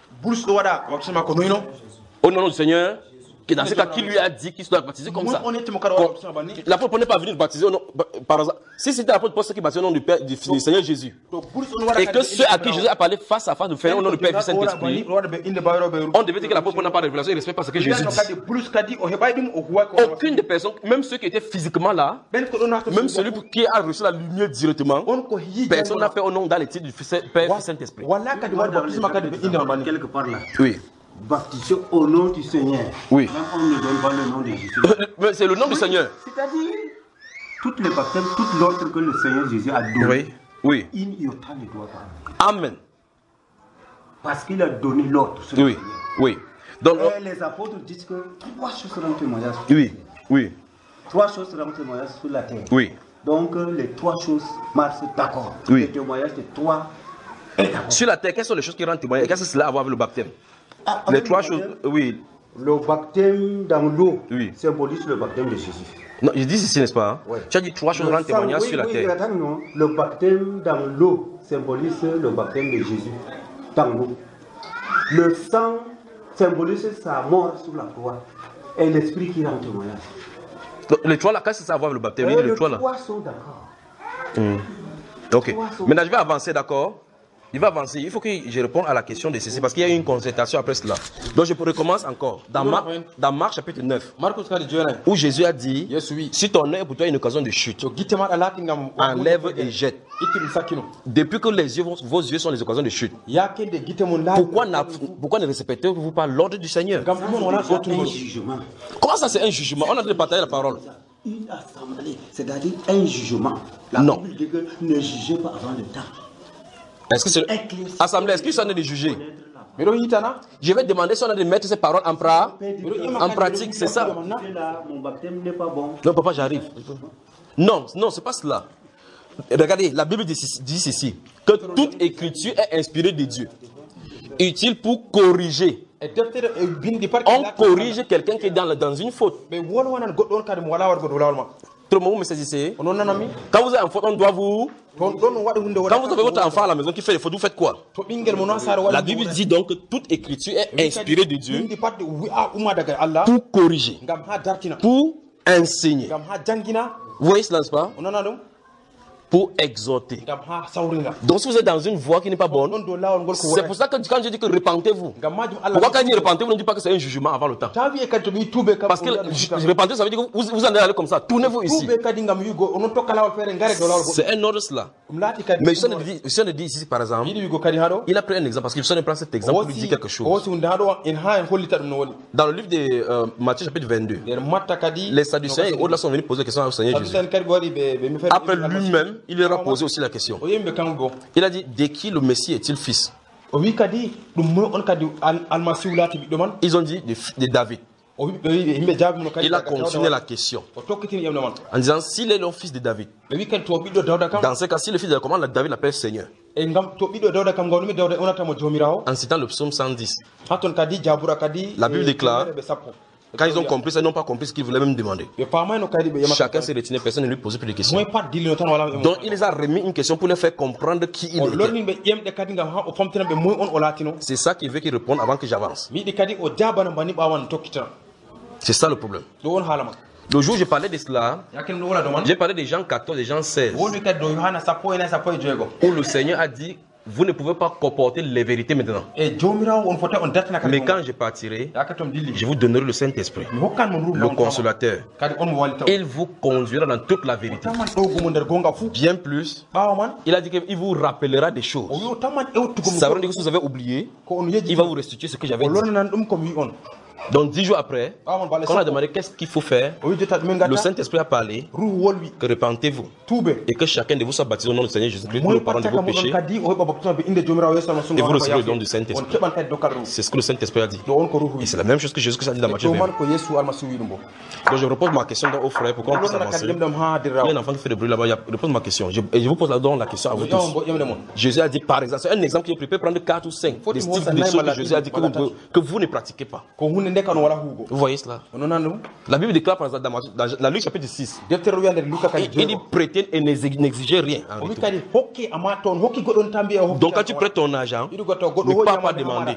Au nom du Seigneur, que dans ce cas, qui lui a dit qu'il se doit baptiser comme ça? L'apôtre Paul n'est pas venu baptiser au nom, par hasard. Si c'était l'apôtre Paul qui baptisait au nom du, Père, du, du Seigneur Jésus, et que ceux à qui Jésus a parlé face à face de faire au nom du Père du Saint-Esprit, on devait dire que l'apôtre Paul n'a pas de révélation, il respecte pas ce que Jésus dit. Aucune des personnes, même ceux qui étaient physiquement là, même celui qui a reçu la lumière directement, personne n'a fait au nom dans les titres du Père du Saint-Esprit. Quelque part là. Oui. Baptisé au nom du Seigneur. Oui. Même on ne donne pas le nom de Jésus. Mais c'est le nom oui, du Seigneur. C'est-à-dire, toutes les baptêmes, toute l'ordre que le Seigneur Jésus a donné, oui. Oui. il y aura le droit pas. Amen. Parce qu'il a donné l'ordre. Oui. Oui. Donc, et les apôtres disent que trois choses rendent témoignage. Oui. Oui. Trois choses rendent témoignage sur la terre. Oui. Donc, les trois choses marchent d'accord. Oui. Les témoignages de trois. Sur la terre, quelles sont les choses qui rendent témoignage? Qu'est-ce que cela a à voir avec le baptême? Ah, les trois choses, oui. Le baptême dans l'eau oui. symbolise le baptême de Jésus. Non, je dis ceci, n'est-ce pas? Hein? Ouais. Tu as dit trois choses rendent témoignage oui, sur la oui, terre. Attends, non. Le baptême dans l'eau symbolise le baptême de Jésus dans l'eau. Le sang symbolise sa mort sur la croix et l'esprit qui rend témoignage. Donc, les trois là, qu'est-ce que ça a à voir avec le baptême? Les les trois là. trois sont d'accord. Hum. Ok. Maintenant, je vais avancer, d'accord? Il va avancer. Il faut que je réponde à la question de ceci parce qu'il y a eu une concertation après cela. Donc je recommence encore. Dans, Mar dans Marc chapitre neuf, où Jésus a dit, si ton œil est pour toi une occasion de chute, enlève et jette. Depuis que les yeux, vos yeux sont les occasions de chute, pourquoi, pourquoi ne respectez-vous pas l'ordre du Seigneur? Comment ça c'est un jugement? On a de partager la parole. Une assemblée, c'est-à-dire un jugement. La non. Bible dit que ne jugez pas avant le temps. Est-ce que c'est assemblée, est-ce qu'ils sont en train de juger? Je vais demander si on a de mettre ces paroles en, pra... en pratique, c'est ça? Mon baptême n'est pas bon. Non, papa, j'arrive. Non, non, c'est pas cela. Regardez, la Bible dit ceci, que toute écriture est inspirée de Dieu, utile pour corriger. On corrige quelqu'un qui est dans, dans une faute. Tout le monde me saisissez. Quand vous êtes en faute, on doit vous... Quand vous avez votre enfant à la maison qui fait des fautes, vous faites quoi? La Bible dit donc que toute écriture est inspirée de Dieu pour corriger, pour enseigner. Vous voyez cela, n'est-ce pas? Pour exhorter. Donc si vous êtes dans une voie qui n'est pas bonne, c'est pour ça que quand je dis que repentez-vous, pourquoi quand il dit repentez-vous, ne dit pas que c'est un jugement avant le temps? Parce que repentez, ça veut dire que vous, vous en allez comme ça, tournez-vous ici. C'est un ordre cela. Mais si on dit ici par exemple, il a pris un exemple, parce qu'il ne prend cet exemple pour lui dire quelque chose. Dans le livre de euh, Matthieu chapitre vingt-deux, les Sadducéens et au-delà sont venus poser des questions au Seigneur Jésus. Après lui-même, il leur a posé aussi la question. Il a dit, de qui le Messie est-il fils? Ils ont dit de, de David. Il a continué la question en disant, s'il est le fils de David, dans ce cas, si le fils de David, comment David l'appelle Seigneur? En citant le psaume cent dix, la Bible déclare, Quand ils ont compris ça, ils n'ont pas compris ce qu'ils voulaient même demander. Chacun s'est retiré, personne ne lui posait plus de questions. Donc il les a remis une question pour les faire comprendre qui il était. C'est ça qu'il veut qu'ils répondent avant que j'avance. C'est ça le problème. Le jour où je parlais de cela, j'ai parlé des Jean quatorze, des Jean seize, où le Seigneur a dit, vous ne pouvez pas comporter les vérités maintenant. Mais quand je partirai, je vous donnerai le Saint-Esprit, le consolateur. Il vous conduira dans toute la vérité. Bien plus, il a dit qu'il vous rappellera des choses. Ça veut dire que si vous avez oublié, il va vous restituer ce que j'avais dit. Donc dix jours après, quand on a demandé qu'est-ce qu'il faut faire, le Saint-Esprit a parlé que repentez-vous et que chacun de vous soit baptisé au nom du Seigneur Jésus-Christ pour le pardon de vos péchés et vous recevrez le don du Saint-Esprit. C'est ce que le Saint-Esprit a dit. Et c'est la même chose que Jésus a dit dans Matthieu vingt. Donc je repose ma question au frère pour qu'on puisse avancer. Il y a un enfant qui fait du bruit là-bas, je repose ma question. Je, et je vous pose là-dedans la question à vous tous. Jésus a dit par exemple, c'est un exemple qui est prêt prendre quatre ou cinq des styles de choses que Jésus a dit que vous, que vous ne pratiquez pas. Vous voyez cela? La Bible déclare par exemple dans la Luc chapitre six, il dit prêtez et n'exigez rien. Donc quand tu prêtes ton argent, ne pas pas demander.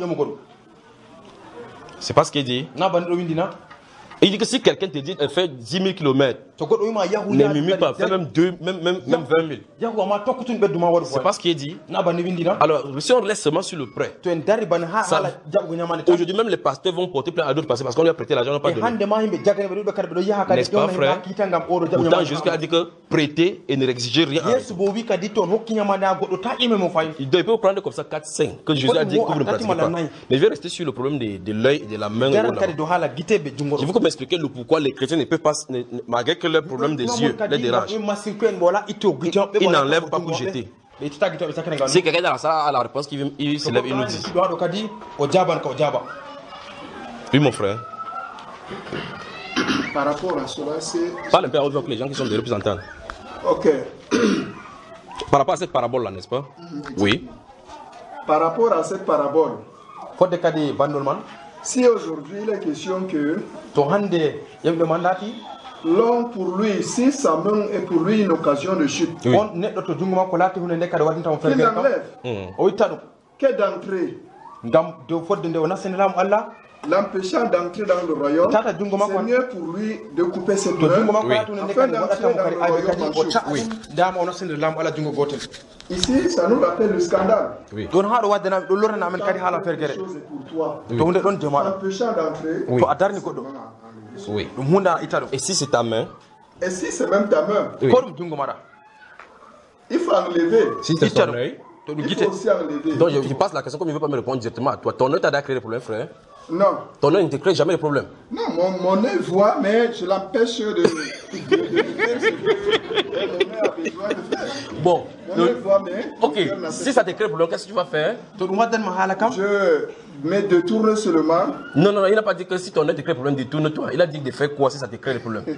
C'est pas ce qu'il dit. Il dit que si quelqu'un te dit elle fait dix mille kilomètres, ne murmure pas, fais même, deux, même, même, même vingt mille. C'est pas ce qu'il dit. Alors, si on laisse seulement sur le prêt, aujourd'hui même les pasteurs vont porter plainte à d'autres pasteurs parce qu'on lui a prêté l'argent, on n'a pas donné. N'est-ce pas, frère? Pourtant, Jésus a dit que prêtez et ne exigez rien. Il peut prendre comme ça quatre cinq que Jésus a dit que vous ne pratiquez pas. Mais je vais rester sur le problème de, de l'œil et de la main. Je vous expliquer le pourquoi les chrétiens ne peuvent pas, malgré que leur problème des yeux les dérange, ils n'enlèvent pas pour jeter. Si quelqu'un dans la salle a la réponse, il, il se lève et nous dit. Oui, mon frère. Par rapport à cela, c'est. Parle un peu à haute voix que les gens qui sont des représentants. Ok. Par rapport à cette parabole-là, n'est-ce pas? Oui. Par rapport à cette parabole. Si aujourd'hui il est question que l'homme pour lui, si sa main est pour lui une occasion de chute, oui. Qu'il enlève, mm. Que d'entrer, l'empêchant d'entrer dans le royaume, c'est mieux pour lui de couper ses mains, oui. Afin d'entrer dans le royaume en chute. Ici, ça nous rappelle le scandale. Oui. Quand quelque chose est pour toi, oui. Empêchant d'entrer, oui. Oui. Et si c'est ta main? Et si c'est même ta main? Oui. Il faut enlever. Si c'est ton œil, il faut aussi enlever. Donc je, je passe la question comme il ne veut pas me répondre directement à toi. Ton œil t'a créé des problèmes, frère? Non. Ton œil ne te crée jamais de problème? Non, mon, mon œil voit, mais je l'empêche de, de, de, de faire ce que mon œil a besoin de faire. Bon. Mon œil voit, mais ok, si ça te crée des problèmes, qu'est-ce que tu vas faire? Je me détourne seulement. Non, non, non, il n'a pas dit que si ton œil te crée des problèmes, détourne-toi. Il a dit de faire quoi si ça te crée des problèmes?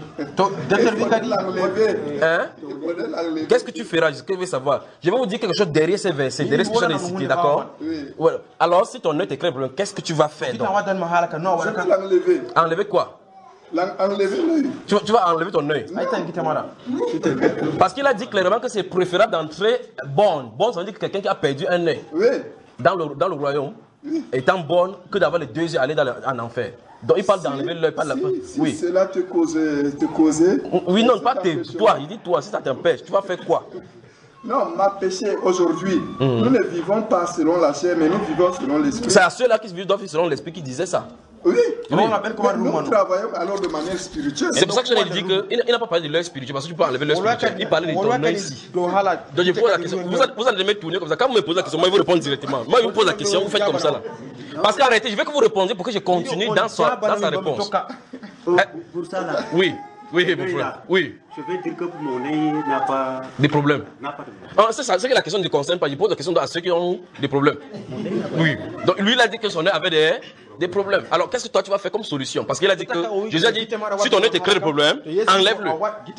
Hein? Qu'est-ce que tu feras? Ce que je veux savoir. Je vais vous dire quelque chose derrière ces versets, derrière ce que j'ai cité, d'accord? Oui. Ouais. Alors, si ton œil te crée des problèmes, qu'est-ce que tu vas faire donc? Je vais l'enlever. Enlever quoi? Enlever l'œil. Tu, tu vas enlever ton œil. Parce qu'il a dit clairement que c'est préférable d'entrer bonne. Bonne, ça veut dire que quelqu'un qui a perdu un œil. Oui. Dans le, dans le royaume, oui. Étant bonne, que d'avoir les deux yeux aller dans le, en enfer. Donc il parle si, d'enlever l'œil, pas si, la si oui. Cela te causait, te causait. Oui, non, pas tes, toi. Il dit toi, si ça t'empêche, tu vas faire quoi? Non, ma péché aujourd'hui, mmh. Nous ne vivons pas selon la chair, mais nous vivons selon l'esprit. C'est à ceux-là qui vivent selon l'esprit qui disaient ça. Oui, oui. On appelle comment nous, nous travaillons alors de manière spirituelle. C'est pour ça que je lui ai dit qu'il n'a pas parlé de l'œil spirituel, parce que tu peux enlever l'œil spirituel. Il parlait de ton œil ici. Donc je pose la question. Vous allez, vous allez me tourner comme ça. Quand vous me posez la question, moi je vous réponds directement. Moi je vous pose la question, vous faites comme ça là. Parce qu'arrêtez, je veux que vous répondiez pour que je continue dans sa, dans sa réponse. Pour ça là. Oui. Oui, mon frère. Oui. Je veux dire que mon œil n'a pas des problèmes. N'a pas de problème. Ah, c'est ça, c'est que la question ne concerne pas. Il pose la question à ceux qui ont des problèmes. Oui. Donc lui, il a dit que son œil avait des, des problèmes. Alors qu'est-ce que toi tu vas faire comme solution? Parce qu'il a dit que Jésus a dit si ton œil te crée des problèmes, enlève-le.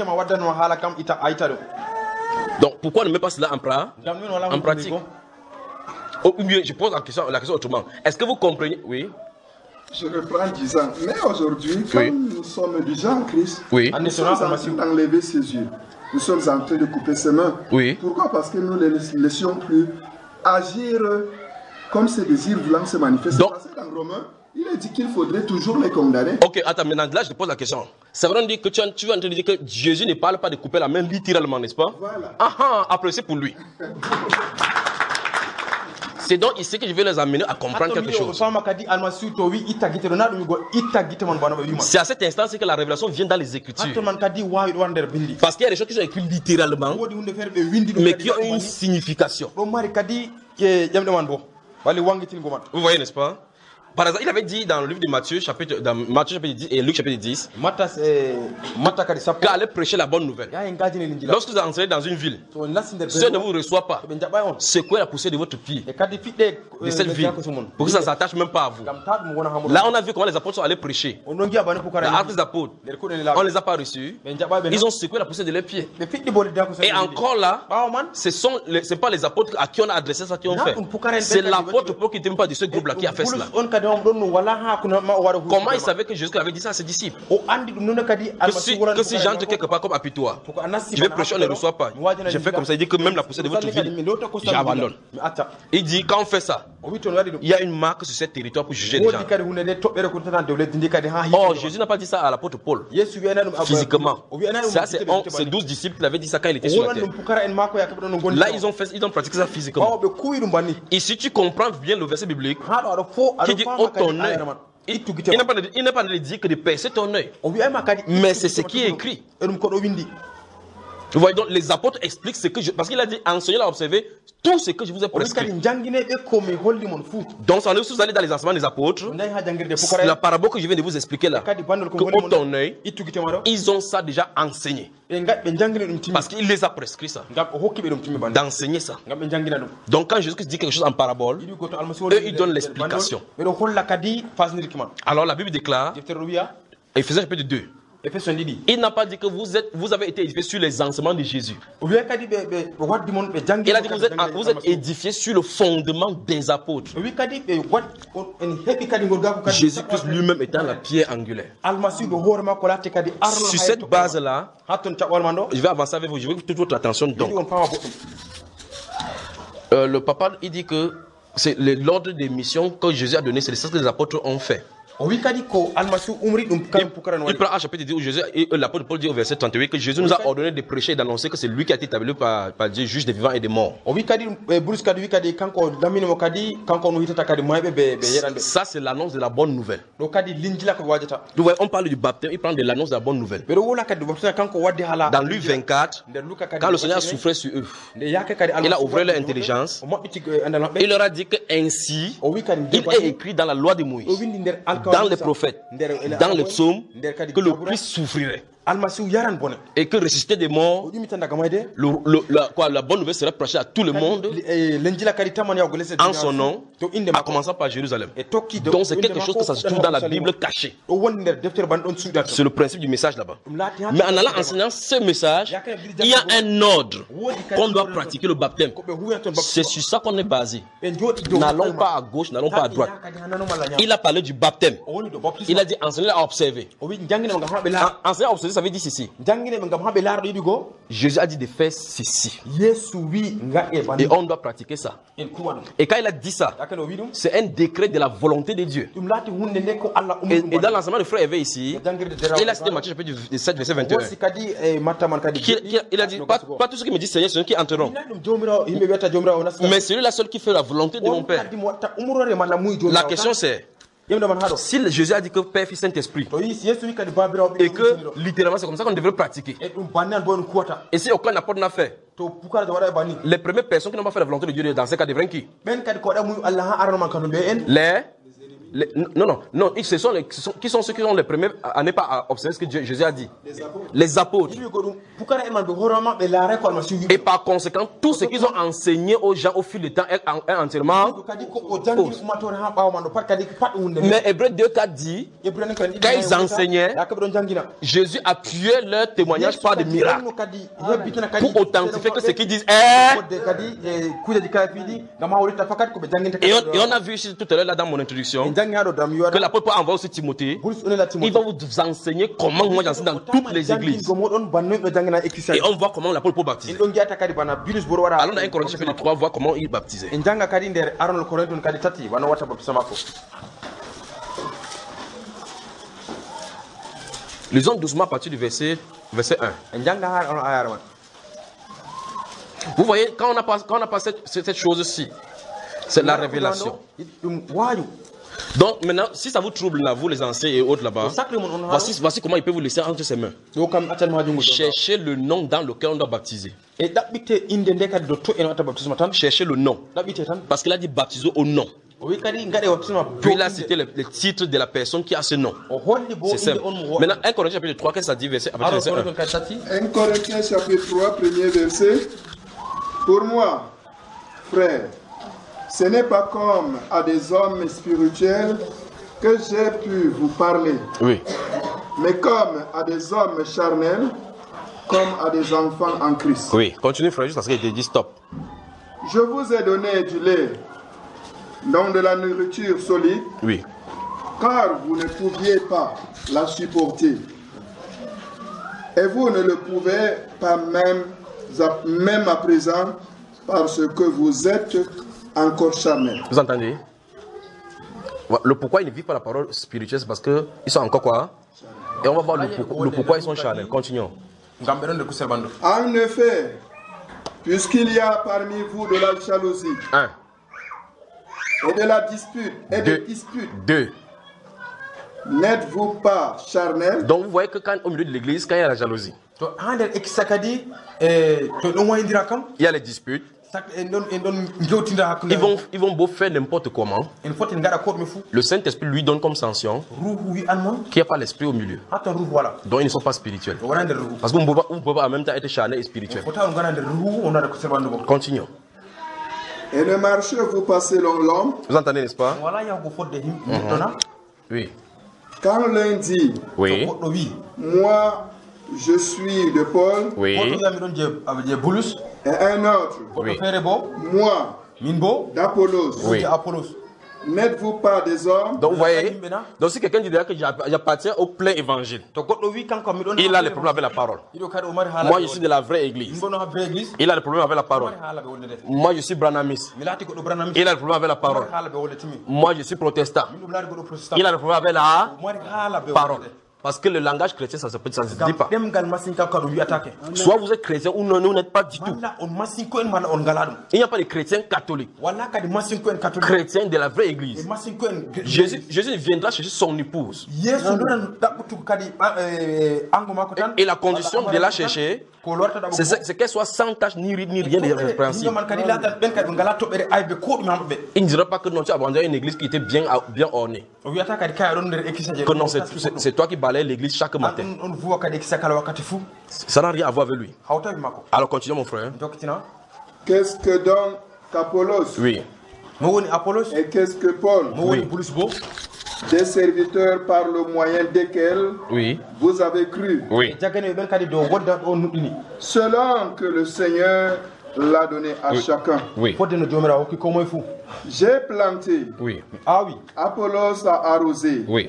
Donc pourquoi ne met pas cela en, pra en pratique? Ou bien je pose la question, la question autrement. Est-ce que vous comprenez? Oui. Je reprends disant, mais aujourd'hui, quand Oui. nous sommes déjà en Christ, Oui. nous sommes en train d'enlever ses yeux. Nous sommes en train de couper ses mains. Oui. Pourquoi? Parce que nous ne les laissions plus agir comme ses désirs voulants se manifester. Donc- Parce que dans Romains, il est dit qu'il faudrait toujours les condamner. Ok, attends, maintenant là je te pose la question. Ça veut dire que tu, tu es en train de dire que Jésus ne parle pas de couper la main littéralement, n'est-ce pas? Voilà. Ah ah, après c'est pour lui. C'est donc ici que je vais les amener à comprendre quelque chose. C'est à cet instant que la révélation vient dans les Écritures. Parce qu'il y a des choses qui sont écrites littéralement, mais qui ont une signification. Vous voyez, n'est-ce pas? Par exemple, il avait dit dans le livre de Matthieu, chapitre, dans Matthieu chapitre dix et Luc chapitre dix, qu'il allait prêcher la bonne nouvelle. Lorsque vous entrez dans une ville, ceux ne vous reçoivent pas. Secouez la poussière de votre pied de cette ville pour que ça ne s'attache même pas à vous. Là, on a vu comment les apôtres sont allés prêcher. Les actes des apôtres, on ne les a pas reçus. Ils ont secoué la poussière de leurs pieds. Et encore là, ce ne sont pas les apôtres à qui on a adressé ça qui ont fait. C'est l'apôtre Paul qui n'était même pas de ce groupe-là qui a fait cela. Comment il savait que Jésus avait dit ça à ses disciples? Que si, que si j'entre quelque part comme apitois, je vais prêcher, on ne reçoit pas. J'ai fait comme ça, il dit que même la poussière de votre ville, j'abandonne. Il dit, quand on fait ça, il y a une marque sur ce territoire pour juger les gens. Oh, Jésus n'a pas dit ça à l'apôtre Paul, physiquement. Ça, c'est douze disciples qui l'avaient dit ça quand il était sur la terre. Là, ils ont, fait, ils ont pratiqué ça physiquement. Et si tu comprends bien le verset biblique, qui dit oh ton œil, il, il n'a pas, pas de dire que de percer ton œil, mais c'est ce qui est écrit. Vous voyez, donc les apôtres expliquent ce que je... Parce qu'il a dit, enseignez-la à observer tout ce que je vous ai prescrit. Donc, si vous allez dans les enseignements des apôtres, la parabole que je viens de vous expliquer là, que au ton œil, ils ont ça déjà enseigné. Parce qu'il les a prescrit ça. D'enseigner ça. Donc, quand Jésus dit quelque chose en parabole, eux, ils donnent l'explication. Alors, la Bible déclare, Éphésiens chapitre deux, il n'a pas dit que vous, êtes, vous avez été édifiés sur les enseignements de Jésus. Il a dit que vous êtes, vous êtes édifiés sur le fondement des apôtres. Jésus-Christ lui-même étant la pierre angulaire. Sur cette base-là, je vais avancer avec vous, je veux toute votre attention. Donc, euh, le papa, il dit que c'est l'ordre des missions que Jésus a donné, c'est ce que les apôtres ont fait. Il prend un chapitre dix où Jésus, l'apôtre Paul dit au verset trente-huit que Jésus nous a ordonné de prêcher et d'annoncer que c'est lui qui a été établi par, par Dieu, juge des vivants et des morts. Ça, c'est l'annonce de la bonne nouvelle. Donc, on parle du baptême, il prend de l'annonce de la bonne nouvelle. Dans Luc vingt-quatre, quand le Seigneur souffrait sur eux, il a ouvert leur intelligence. Il leur a dit que ainsi, il est écrit dans la loi de Moïse, dans les prophètes, dans les psaumes, que le Christ souffrirait. Et que ressusciter des morts, le, le, la, quoi, la bonne nouvelle sera prêchée à tout le monde en son nom, en commençant par Jérusalem. Donc c'est quelque chose que ça se trouve dans la Bible cachée. C'est le principe du message là-bas. Mais en allant enseignant ce message, il y a un ordre qu'on doit pratiquer le baptême. C'est sur ça qu'on est basé. N'allons pas à gauche, n'allons pas à droite. Il a parlé du baptême. Il a dit enseigner à observer. Enseigner à observer, ça veut dire ceci. Jésus a dit de faire ceci. Et on doit pratiquer ça. Et quand il a dit ça, c'est un décret de la volonté de Dieu. Et, et dans l'enseignement de frère Hervé ici, il a cité Matthieu chapitre sept, verset vingt et un. Qui, qui, il a dit, pas, pas tout ce qui me dit Seigneur, c'est ceux qui entreront. Mais celui-là seul qui fait la volonté de mon Père. La question c'est, si Jésus a dit que Père, Fils, Saint-Esprit, et que littéralement c'est comme ça qu'on devrait pratiquer, et si aucun apôtre n'a fait, les premières personnes qui n'ont pas fait la volonté de Dieu dans ce cas devraient qui? Les Les, non, non, non, ce sont les, ce sont, qui sont ceux qui sont les premiers à ne pas observer ce que Dieu, Jésus a dit? Les apôtres. Les apôtres. Et par conséquent, tout ce qu'ils ont enseigné aux gens au fil du temps est, est entièrement faux. Mais Hébreux deux quatre dit, quand ils enseignaient, Jésus appuyait leur témoignage par des miracles pour authentifier que ce qu'ils disent est. Et on, et on a vu ici tout à l'heure là dans mon introduction que l'apôtre Paul envoie aussi Timothée, il va vous enseigner comment moi j'enseigne dans toutes les églises. Et on voit comment l'apôtre Paul baptise. Allons dans un Corinthiens chapitre trois, voir comment il baptisait. Lisons doucement à partir du verset, verset un. Vous voyez, quand on n'a pas, quand on n'a pas cette, cette chose-ci, c'est la révélation. Donc maintenant, si ça vous trouble là, vous les anciens et autres là-bas, voici, voici comment il peut vous laisser entre ses mains. Cherchez le nom dans lequel on doit baptiser. Cherchez le nom. Parce qu'il a dit baptiser au nom. Puis il a cité le, le titre de la personne qui a ce nom. C'est simple. Maintenant, un Corinthiens chapitre trois, qu'est-ce que ça dit verset, à partir du verset un. un Corinthiens chapitre trois, premier verset. Pour moi, frère, ce n'est pas comme à des hommes spirituels que j'ai pu vous parler, oui. mais comme à des hommes charnels, comme à des enfants en Christ. Oui, continue frère, juste parce qu'il te dit stop. Je vous ai donné du lait, donc de la nourriture solide, oui. car vous ne pouviez pas la supporter. Et vous ne le pouvez pas même, même à présent, parce que vous êtes encore charnel. Vous entendez? Le pourquoi ils ne vivent pas la parole spirituelle, c'est parce qu'ils sont encore quoi? Et on va voir le, pour, le pourquoi ils sont charnels. Continuons. En effet, puisqu'il y a parmi vous de la jalousie, un. Et de la dispute, et Deux. de dispute, Deux. n'êtes-vous pas charnel? Donc vous voyez que quand, au milieu de l'église, quand il y a la jalousie, il y a les disputes, ils vont, ils vont beau faire n'importe comment. Le Saint-Esprit lui donne comme sanction qu'il n'y a pas l'esprit au milieu. Donc ils ne sont pas spirituels. Parce qu'on ne peut pas, on peut pas en même temps être charnel et spirituel. Continuons. Et ne marchez-vous pas selon l'homme? Vous entendez, n'est-ce pas? Mm-hmm. Oui. Quand l'un dit, oui. moi je suis de Paul, oui. Et un autre, oui. moi d'Apollos, oui. N'êtes-vous pas des hommes? Donc vous voyez, donc si quelqu'un dit déjà que j'appartiens au plein évangile, il a le problème avec la parole. Moi je suis de la vraie église. Il a le problème avec la parole. Moi je suis branamiste. Il a le problème avec la parole. Moi je suis protestant. Il a le problème avec la parole. Parce que le langage chrétien, ça ne se dit pas. Soit vous êtes chrétien ou non, vous n'êtes pas du tout. Il n'y a pas de chrétiens catholiques. Chrétiens de la vraie église. Jésus, Jésus viendra chercher son épouse. Et, et la condition de la chercher, c'est qu'elle soit sans tache ni ride ni rien de répréhensible. Il ne dira pas que non, tu as abandonné une église qui était bien, bien ornée. Que non, c'est toi qui balayes l'église chaque matin. Ça n'a rien à voir avec lui. Alors continuons mon frère. Qu'est-ce que donc Apollos? Oui. Et qu'est-ce que Paul? Oui. Des serviteurs par le moyen desquels oui. vous avez cru. Oui. Selon que le Seigneur l'a donné à oui. chacun. Oui. J'ai planté. Oui. Apollos a arrosé. Oui.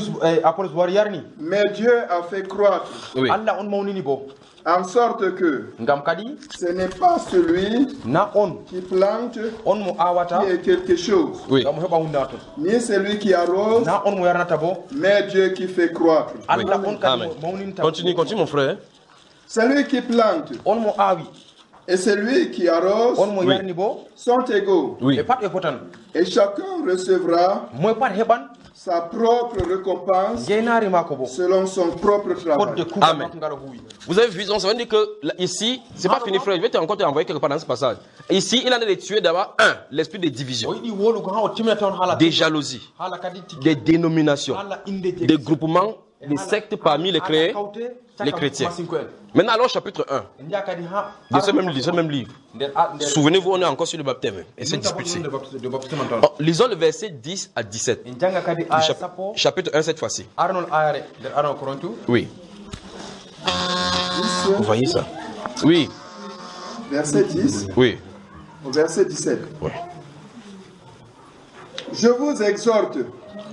Mais Dieu a fait croître. Oui. En sorte que ce n'est pas celui qui plante qui est quelque chose. Oui. Ni celui qui arrose, mais Dieu qui fait croître. Oui. Amen. Continue, continue mon frère. Celui qui plante et celui qui arrose oui. sont égaux. Oui. Et chacun recevra sa propre récompense selon son propre travail. Amen. Vous avez vu, ça veut dire que là, ici, c'est pas fini frère, je vais te encore t'envoyer quelque part dans ce passage. Ici, il en a de tuer d'abord, un, l'esprit de division, des jalousies, des dénominations, des groupements, des sectes parmi les, cré... les chrétiens. Maintenant, alors, chapitre un, de ce même, de ce même livre. Souvenez-vous, on est encore sur le baptême. Et c'est disputé. Oh, lisons le verset dix à dix-sept. Du chap chapitre un, cette fois-ci. Oui. Vous voyez ça? Oui. Verset dix. Oui. Au verset dix-sept. Oui. Je vous exhorte,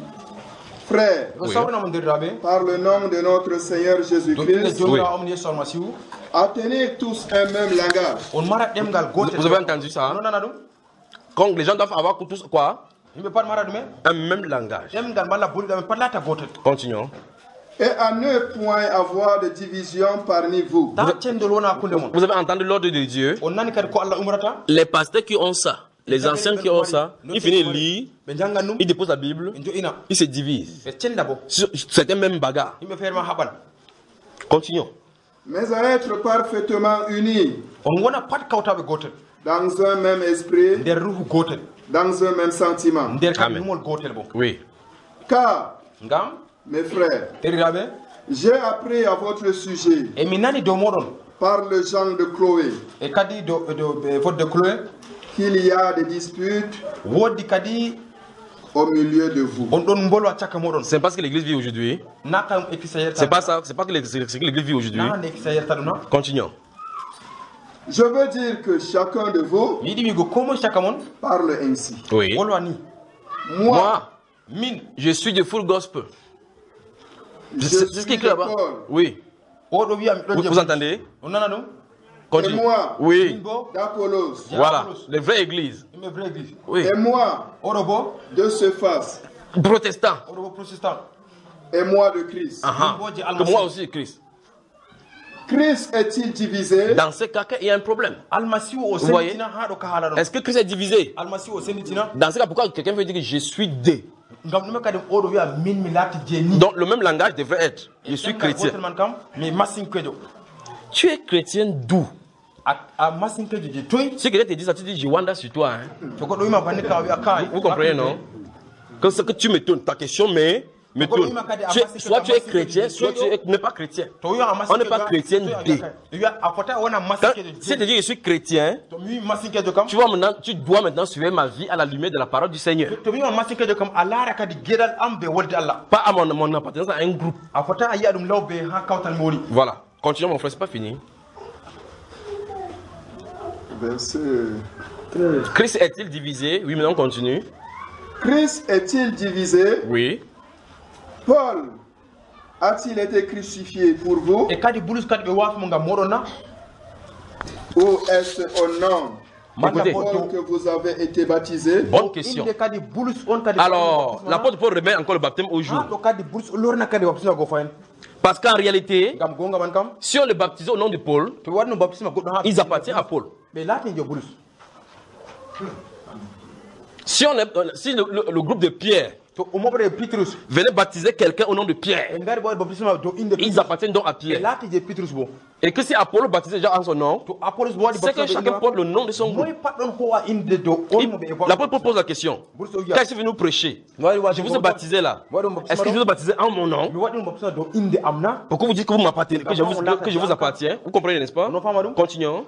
Frères, Ko sawna mo derrabe. par le nom de notre Seigneur Do inde Jésus-Christ, jomira omni yeso almasihu. atteignez tous un même langage. On mara demgal Vous, gotel. vous avez entendu ça? Non nana dum. Quand les gens doivent avoir tous quoi? Yimbe pat mara dume. Un même langage. Demgal mala boli dam pat lata gotel. Continuons. Et à ne point avoir de division parmi vous. Ta cendol wona kunde mon. Vous avez entendu l'ordre de Dieu? On nani kadi ko Allah umrata. Les pasteurs qui ont ça, les anciens qui ont ça, ils finissent de lire, Be jangan ils déposent la Bible, njo ina. ils se divisent. Be cenda bo. C'est un même bagarre. Yimbe ferma habal. Continuons. Mais à être parfaitement unis On wona pat kawtabe gotel. dans un même esprit, Der ruhu gotel. dans un même sentiment. Der kadi Amen. numol gotel bo. Oui. Car, Ngam mes frères, derirabe. j'ai appris à votre sujet E mi nani do modon. par le genre de Chloé E kadi do do be fodde Chloé. qu'il y a des disputes Wodi kadi au milieu de vous. on don mbolo a caka modon. C'est pas ce que l'église vit aujourd'hui. Naka ekisa yerta. C'est pas ça. C'est pas que l'église c'est que l'église vit aujourd'hui. Na ne ekisa yerta duna. Continuons. Je veux dire que chacun de vous Mi dimi go komo chaka mon. parle ainsi. Oui. Wolo ani. Moi, Moi, Min je suis de full gospel. je C'est c'est ce qui suis est écrit de là-bas. Paul. Oui. odo wi am Vous, vous entendez? On nana dum. Et Continue. moi, Oui. Bo d'Apollos. Voilà. Les vraies églises. ime vrai église. Oui. Et moi, Odo bo de Cephas. Protestants. odo bo protestant. Et moi de Christ. Ah, ah. Que moi aussi, Christ. Christ est-il divisé? Dans ce cas, il y a un problème. Almasihu o voyez? sentina ha do ka hala don. Est-ce que Christ est divisé? Almasihu o sentina. Dans ce cas, pourquoi quelqu'un veut dire que je suis de? Ngam nume kadi odo wi am min mi lati jeni. Donc le même langage devrait être. Je suis chrétien. Man kam mi masin kejo. Tu es chrétien d'où? A a masin kejo je toy. Si quelqu'un te dit ça, tu dis je wanda sur toi. Hein. To ko do wi ma bani ka wi akai. Vous comprenez, non? Que ce que tu me tournes, ta question mais me tourne. Tu es- soit tu es chrétien, soit tu n'es pas chrétien. To wi am masin. On n'est pas chrétien de. Wi a fota wona Quand, masin kejo. si tu dis je suis chrétien, To mi masin kejo kam. tu, vois maintenant, tu dois maintenant suivre ma vie à la lumière de la parole du Seigneur. To mi masin kejo kam alara kadi gedal am be wolde Allah. Pas à mon, mon appartenance à un groupe. A fota ayi adum lawbe ha kawtal mori. Voilà. Continuons mon frère, c'est pas fini. Verset. Christ est-il divisé? Oui, maintenant on continue. Christ est-il divisé? Oui. Paul a-t-il été crucifié pour vous? E kadi bulus kadi be wafi mo ngam modona. Ou est-ce au nom Écoutez. de Paul que vous avez été baptisé? Bonne question. Inde kadi bulus on kadi. Alors, l'apôtre Paul remet encore le baptême au jour. ha do kadi bulus lorna kadi baptisma go fayen. Parce qu'en réalité, Ngam gonga man kam. si on le baptise au nom de Paul, To wadno baptisma goddo ha. ils appartiennent à Paul. Be lati jo bulus. Si, on est, si le, le- le groupe de Pierre To umobre Petrus. venait baptiser quelqu'un au nom de Pierre, E ngari boy baptisma do inde. ils appartiennent donc à Be Pierre. lati je Petrus bo. Et que si Apollo baptisait déjà en son nom, To Apollos bo wadi c'est que chacun porte le nom de son groupe. Moy pat don ho wa inde do on Il- mo be. L'apôtre Paul pose la question. Bulus o Quand wiya. je suis venu prêcher, je vous ai baptisé là. Est-ce que je vous ai baptisé en mon nom? Mi wadi no baptisma do inde amna. Pourquoi vous dites que vous m'appartenez, que je vous, que, que je vous appartiens? Vous comprenez, n'est-ce pas? Continuons.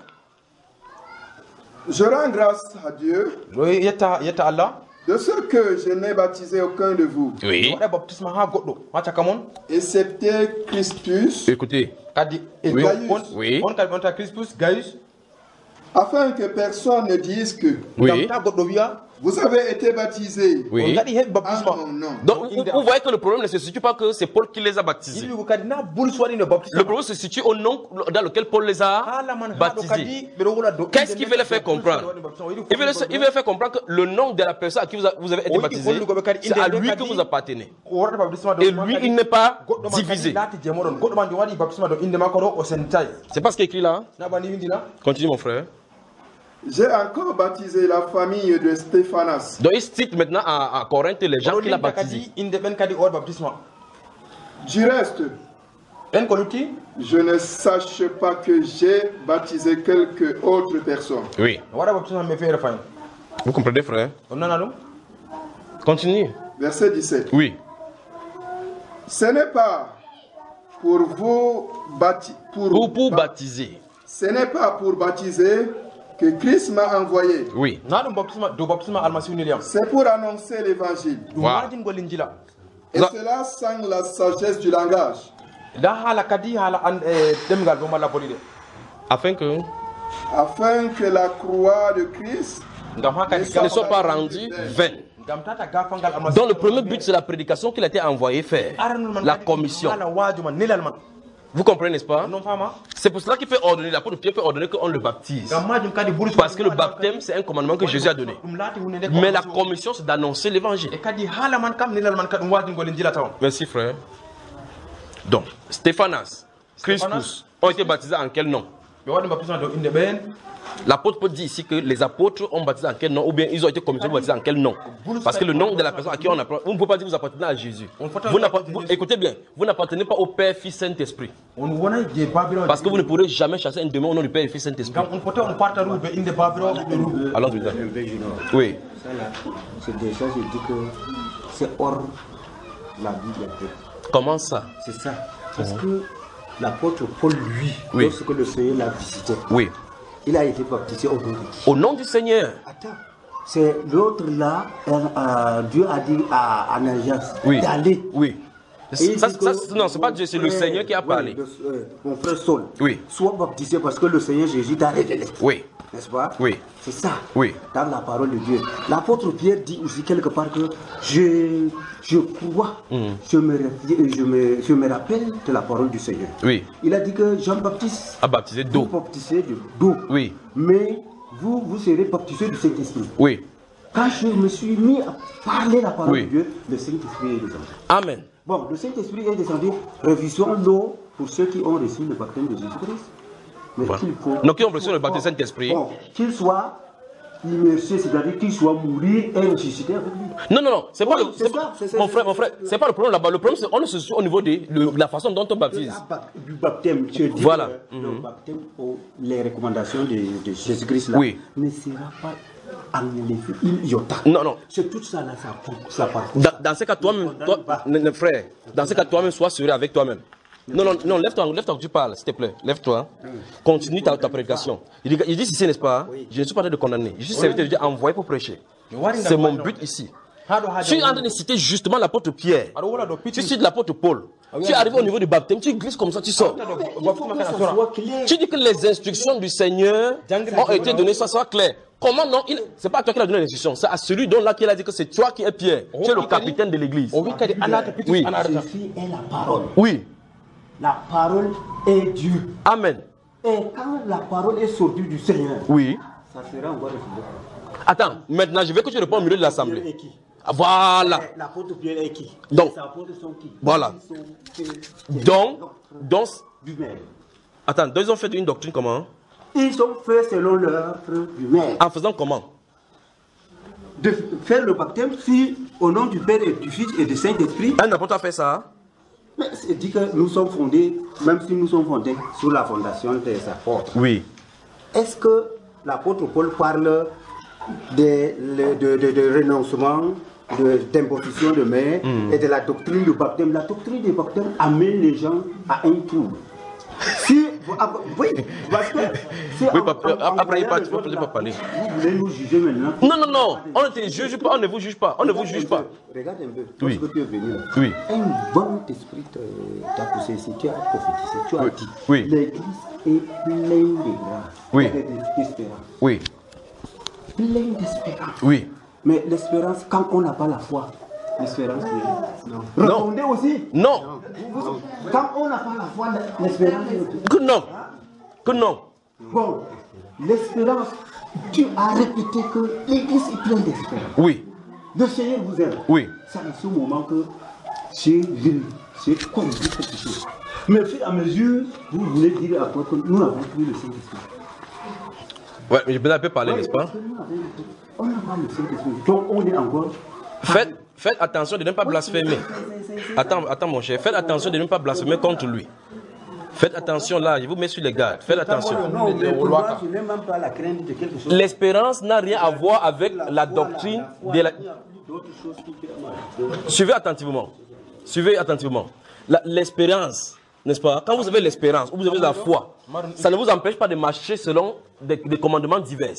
Je rends grâce à Dieu Do yetta yetta Allah. de ce que je n'ai baptisé aucun de vous, Oui. Wada baptisma ha goddo. Ha chaka mon. excepté Crispus, Écoutez. Kadi e Oui. on Oui. on kadi on ta Crispus Gaius. afin que personne ne dise que Oui. Ta goddo wiya. vous avez été baptisés On Oui. ngadi hebi en baptisma. mon nom. Donc, vous, vous voyez que le problème ne se situe pas que c'est Paul qui les a baptisés. Yidi ko kadi na bulus wadi no baptisma. Le problème se situe au nom dans lequel Paul les a Hala man ha do baptisés. kadi be do wala do. Qu'est-ce qu'il veut leur faire comprendre? Il veut, leur, il veut leur faire comprendre que le nom de la personne à qui vous, a- vous avez été Oui, baptisé, oui, oui, oui, c'est à oui, lui oui, que oui. vous appartenez. Wada baptisma do. Et lui, il n'est pas goddo man divisé. kadi lati je modon. Goddo man di wadi baptisma do inde makko do o sentai. C'est pas ce qui est écrit là. Na bani windina. Continue, mon frère. J'ai encore baptisé la famille de Stéphanas. Donc, il cite maintenant à, à Corinthe les gens qu'il a baptisés. Kadi inde ben kadi o baptisma. Du reste, En ko lutti. je ne sache pas que j'ai baptisé quelque autre personne. Oui. Wada baptisma me fere fayin. Vous comprenez, frère? On nana dum. Continue. Verset dix-sept. Oui. Ce n'est pas pour vous baptiser. Pour, Pour, pour ba- baptiser. Ce n'est pas pour baptiser que Christ m'a envoyé. Oui. Na dum baptisma do baptisma almasihu ni liam. C'est pour annoncer l'évangile. Dum Wow. wajin go linjila. Et Ça- cela sans la sagesse du langage, Da hala kadi hala an e demgal do mala bolide. Afin que afin que la croix de Christ Ngam ha kadi ne soit pas rendu vain. Dans le premier but, c'est la prédication qu'il a été envoyé faire. La commission. Vous comprenez, n'est-ce pas? C'est pour cela qu'il peut ordonner, l'apôtre Pierre peut ordonner qu'on le baptise. Parce que le baptême, c'est un commandement que Jésus a donné. Mais la commission, c'est d'annoncer l'évangile. Merci, frère. Donc, Stéphanas, Crispus ont été baptisés en quel nom? L'apôtre peut dire ici que les apôtres ont baptisé en quel nom, ou bien ils ont été commissionnés baptisés en quel nom. Parce que le nom de la personne à qui on apprend, vous ne pouvez pas dire que vous appartenez à Jésus. Vous vous, écoutez bien, vous n'appartenez pas au Père, Fils, Saint-Esprit. Parce que vous ne pourrez jamais chasser un démon au nom du Père et Fils, Saint-Esprit. Alors, oui. C'est déjà, je dis que c'est hors la Bible. Comment ça? C'est ça. Parce que l'apôtre Paul, lui, oui. lorsque le Seigneur l'a visité, oui. il a été baptisé au nom de Dieu. Au nom du Seigneur. Attends. C'est l'autre là, euh, Dieu a dit à Ananias oui. d'aller. Oui. Ça, ça, ça, non, c'est pas Dieu, c'est le Seigneur qui a parlé. Oui, le, euh, mon frère Saul. Oui. Sois baptisé parce que le Seigneur Jésus t'a révélé. Oui. N'est-ce pas? Oui. C'est ça. Oui. Dans la parole de Dieu. L'apôtre Pierre dit aussi quelque part que je, je crois, mm. je, me, je, me, je me rappelle de la parole du Seigneur. Oui. Il a dit que Jean-Baptiste a baptisé d'eau. Vous baptisez d'eau. Oui. Mais vous, vous serez baptisés du Saint-Esprit. Oui. Quand je me suis mis à parler la parole oui. de Dieu, le Saint-Esprit est descendu. Amen. Bon, le Saint-Esprit est descendu. Révisons-le pour ceux qui ont reçu le baptême de Jésus-Christ. Mais voilà. qu'il faut. Donc, qui ont reçu le baptême du Saint-Esprit. Bon, qu'il soit immersé, c'est-à-dire qu'il soit mourir et ressuscité avec lui. Non, non, non, c'est pas oui, le. C'est pas, ça, mon frère, mon frère, c'est pas le problème là-bas. Le problème, c'est qu'on se situe au niveau de le, la façon dont on baptise. Du baptême, tu dis. Voilà. Que mm-hmm. Le baptême, oh, les recommandations de, de Jésus-Christ là, oui. ne sera pas enlevé. Il y a. Non, non. C'est tout ça là, ça, ça part. Dans, dans ce cas, toi-même, toi, toi, frère, dans ce cas, toi-même, sois sérieux avec toi-même. Non, non, non, lève-toi, lève-toi, tu parles, s'il te plaît, lève-toi. Continue ta, ta prédication. Il dit, il dit ici, n'est-ce pas? Oui. Je ne suis pas en train de condamner. Je suis serviteur de Dieu envoyé pour prêcher. C'est mon but ici. Je suis en train de citer justement l'apôtre Pierre. Tu cites l'apôtre Paul. Tu arrives au niveau du baptême, tu glisses comme ça, tu sors. Tu dis que les instructions du Seigneur ont été données, ça soit clair. Comment non? C'est pas à toi qui a donné l'instruction, c'est à celui dont là qui a dit que c'est toi qui es Pierre. Tu es le capitaine de l'église. Oui. Ceci est la parole. Oui. La parole est Dieu. Amen. Et quand la parole est sortie du Seigneur, oui. Ça sera encore refusé. Attends, maintenant je veux que tu réponds au milieu de l'assemblée. Voilà. L'apôtre Pierre est qui? Donc, les apôtres sont qui? Voilà. Donc, donc, attends, donc ils ont fait une doctrine comment? Ils ont fait selon l'œuvre du Maire. En faisant comment? De faire le baptême si, au nom du Père et du Fils et du Saint-Esprit. Un apôtre a fait ça? Mais c'est dit que nous sommes fondés, même si nous sommes fondés sur la fondation des apôtres. Oui. Est-ce que l'apôtre Paul parle de, de, de, de, de renoncement, d'imposition de, de main mm. et de la doctrine du baptême? La doctrine du baptême amène les gens à un trouble. Si, oui, parce que si oui, en, papa, en, après il ne peut pas parler. Vous voulez nous juger maintenant? Non, non, non, on ne te juge pas, on ne vous juge pas, on ne vous juge pas. Regarde un peu, oui. Lorsque tu es venu là, oui. un bon esprit t'a poussé ici, tu as prophétisé, tu as oui. dit, oui. l'église est pleine de grâce, oui. d'espérance. Oui. Pleine d'espérance. Oui. Mais l'espérance, quand on n'a pas la foi, l'espérance non. Répondez aussi. Non. non. Quand on n'a pas la foi, l'espérance que non. Que non. Bon, l'espérance, tu as répété que l'église est pleine d'espérance. Oui. Le Seigneur vous aime. Oui. C'est à ce moment que j'ai vu, j'ai compris quelque chose. Mais au fur et à mesure, vous voulez dire à toi que nous avons trouvé le Saint-Esprit. Ouais, mais je peux un peu parler, ouais, n'est-ce pas? On n'a pas le Saint-Esprit. Donc on est encore. Faites, faites attention de ne pas blasphémer. Attends, attends mon cher, faites attention de ne pas blasphémer contre lui. Faites attention là, je vous mets sur les gardes. Faites attention. Non, mais pour moi, je n'ai même pas la crainte de quelque chose. L'espérance n'a rien à voir avec la doctrine de la. Suivez attentivement. Suivez attentivement. L'espérance, n'est-ce pas? Quand vous avez l'espérance, ou vous avez la foi, ça ne vous empêche pas de marcher selon des, des commandements divers.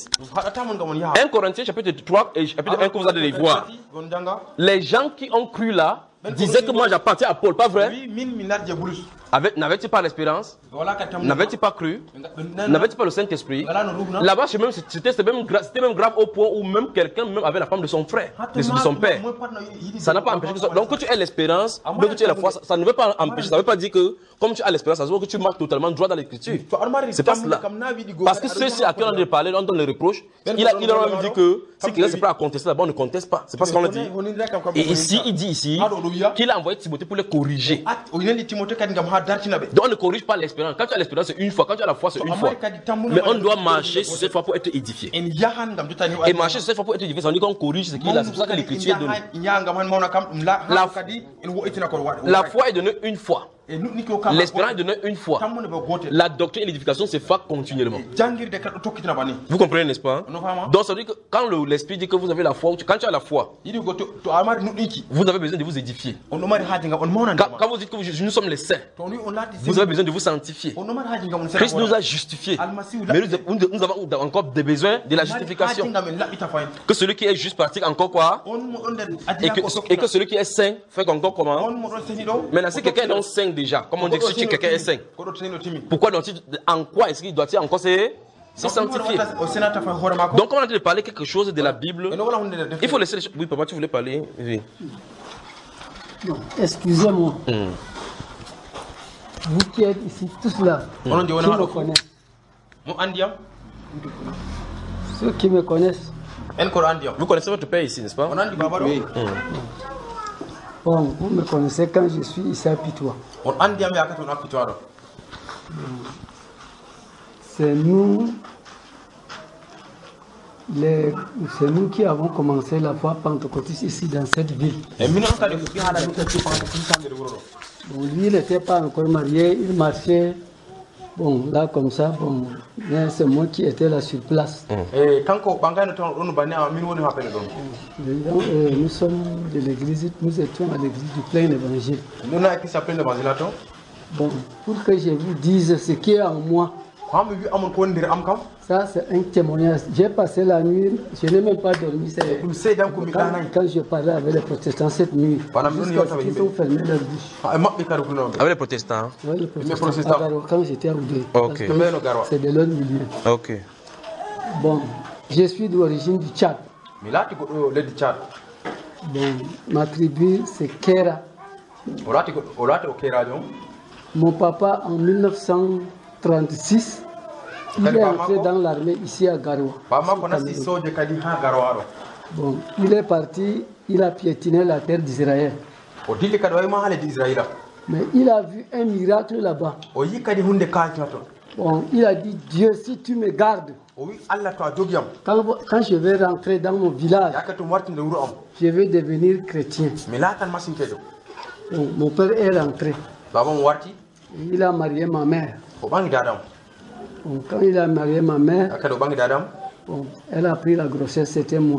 un Corinthiens chapitre trois et chapitre un que vous allez les voir. Les gens qui ont cru là disait que moi j'appartiens à Paul, pas vrai? Oui, min minar je bulus. Avec- N'avais-tu pas l'espérance? Wala ka tam. N'avais-tu pas cru? N'avais N'avais-tu pas le Saint-Esprit? Là-bas, c'est même- c'était c'était même, gra- c'était même grave au point où même quelqu'un même avait la femme de son frère, de, de son père. Ça n'a pas empêché que ça. Donc, que tu aies l'espérance, donc que tu aies la foi, ça, ça ne veut pas empêcher, ça ne veut pas dire que, comme tu as l'espérance, ça veut dire que tu marches totalement droit dans l'écriture. C'est pas cela. Parce que ceux-ci à qui on a parlé, on donne les reproches. Il a, il a même dit que si quelqu'un n'est prêt à contester là-bas, on ne conteste pas. C'est pas ce qu'on a dit. Et ici, il dit ici qu'il a envoyé Timothée pour les corriger. Donc, on ne corrige pas l'espérance. Quand tu as l'espérance, c'est une fois. Quand tu as la foi, c'est une fois. Mais on doit marcher sur cette foi pour être édifié. Et marcher sur cette foi pour être édifié, ça veut dire qu'on corrige ce qu'il a. C'est pour ça que l'écriture est donnée. La, la foi est donnée une fois. L'espérance est donnée une fois. La doctrine et l'édification se font continuellement. Vous comprenez, n'est-ce pas? Donc ça veut dire que quand le- l'esprit dit que vous avez la foi, quand tu as la foi, vous avez besoin de vous édifier. Quand, quand vous dites que vous- nous sommes les saints, vous avez besoin de vous sanctifier. Christ nous a justifiés. Mais nous, nous avons encore des besoins de la justification. Que celui qui est juste pratique encore quoi? Et que, et que celui qui est saint fait encore comment? Maintenant, si quelqu'un est donc saint déjà, comme on dit que si quelqu'un est saint, pourquoi doit-il, en quoi est-ce qu'il doit-il encore se se sanctifier? Donc, comme on a dit de parler quelque chose de la Bible, il faut laisser les choses. Oui, papa, tu voulais parler? Oui. Non, excusez-moi. Mm. Vous qui êtes ici, tous là, qui me connaissent, ceux qui me connaissent, Vous connaissez votre père ici, n'est-ce pas? Oui. Mm. bon, vous me connaissez quand je suis ici à Pitois. C'est nous, les, c'est nous qui avons commencé la foi pentecôtiste ici dans cette ville. Bon, lui, il n'était pas encore marié, il marchait, bon, là comme ça, bon, mais c'est moi qui étais là sur place. Eh, Et donc, euh, nous sommes de l'église, nous étions à l'église du plein évangile. Bon, pour que je vous dise ce qui est en moi, ça c'est un témoignage. J'ai passé la nuit, je n'ai même pas dormi. C'est quand, quand je parlais avec les protestants cette nuit, jusqu'à ce qu'ils ont fermé leur bouche. Avec les protestants? Oui, les protestants. À Garoua, quand j'étais à Oudé. Ok. C'est de leur milieu. Ok. Bon, je suis d'origine du Tchad. Bon, ma tribu c'est Kera. Mon papa en mille neuf cent trente-six, il est entré dans l'armée ici à Garoua. Bon, il est parti, il a piétiné la terre d'Israël. Mais il a vu un miracle là-bas. Bon, il a dit, Dieu, si tu me gardes, quand, quand je vais rentrer dans mon village, je vais devenir chrétien. Bon, mon père est rentré. Il a marié ma mère. Bon, quand il a marié ma mère, bon, elle a pris la grossesse, c'était moi.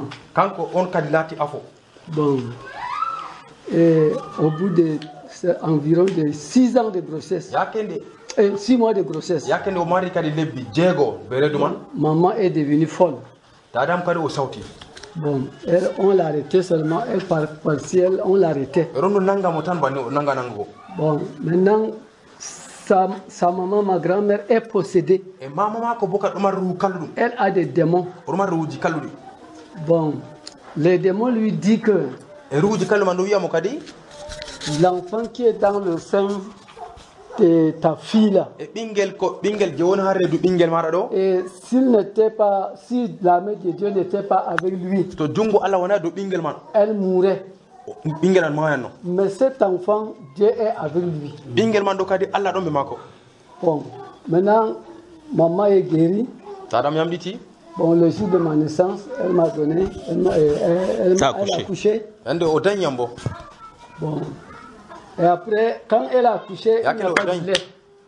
Bon, et au bout de environ de six ans de grossesse, et six mois de grossesse, maman est devenue folle. Bon, elle, on l'arrêtait seulement, elle par partielle, on l'arrêtait. Bon, maintenant, sa, sa maman, ma grand-mère, est possédée. Elle a des démons. Bon, les démons lui disent que l'enfant qui est dans le sein de ta fille là, et s'il n'était pas, si la main de Dieu n'était pas avec lui, elle mourrait. Mais cet enfant, Dieu est avec lui. Bon, maintenant, maman est guérie. Bon, le jour de ma naissance, elle m'a donné, elle m'a elle, elle, elle accouché. Bon, et après, quand elle a accouché, il n'y a pas de lait.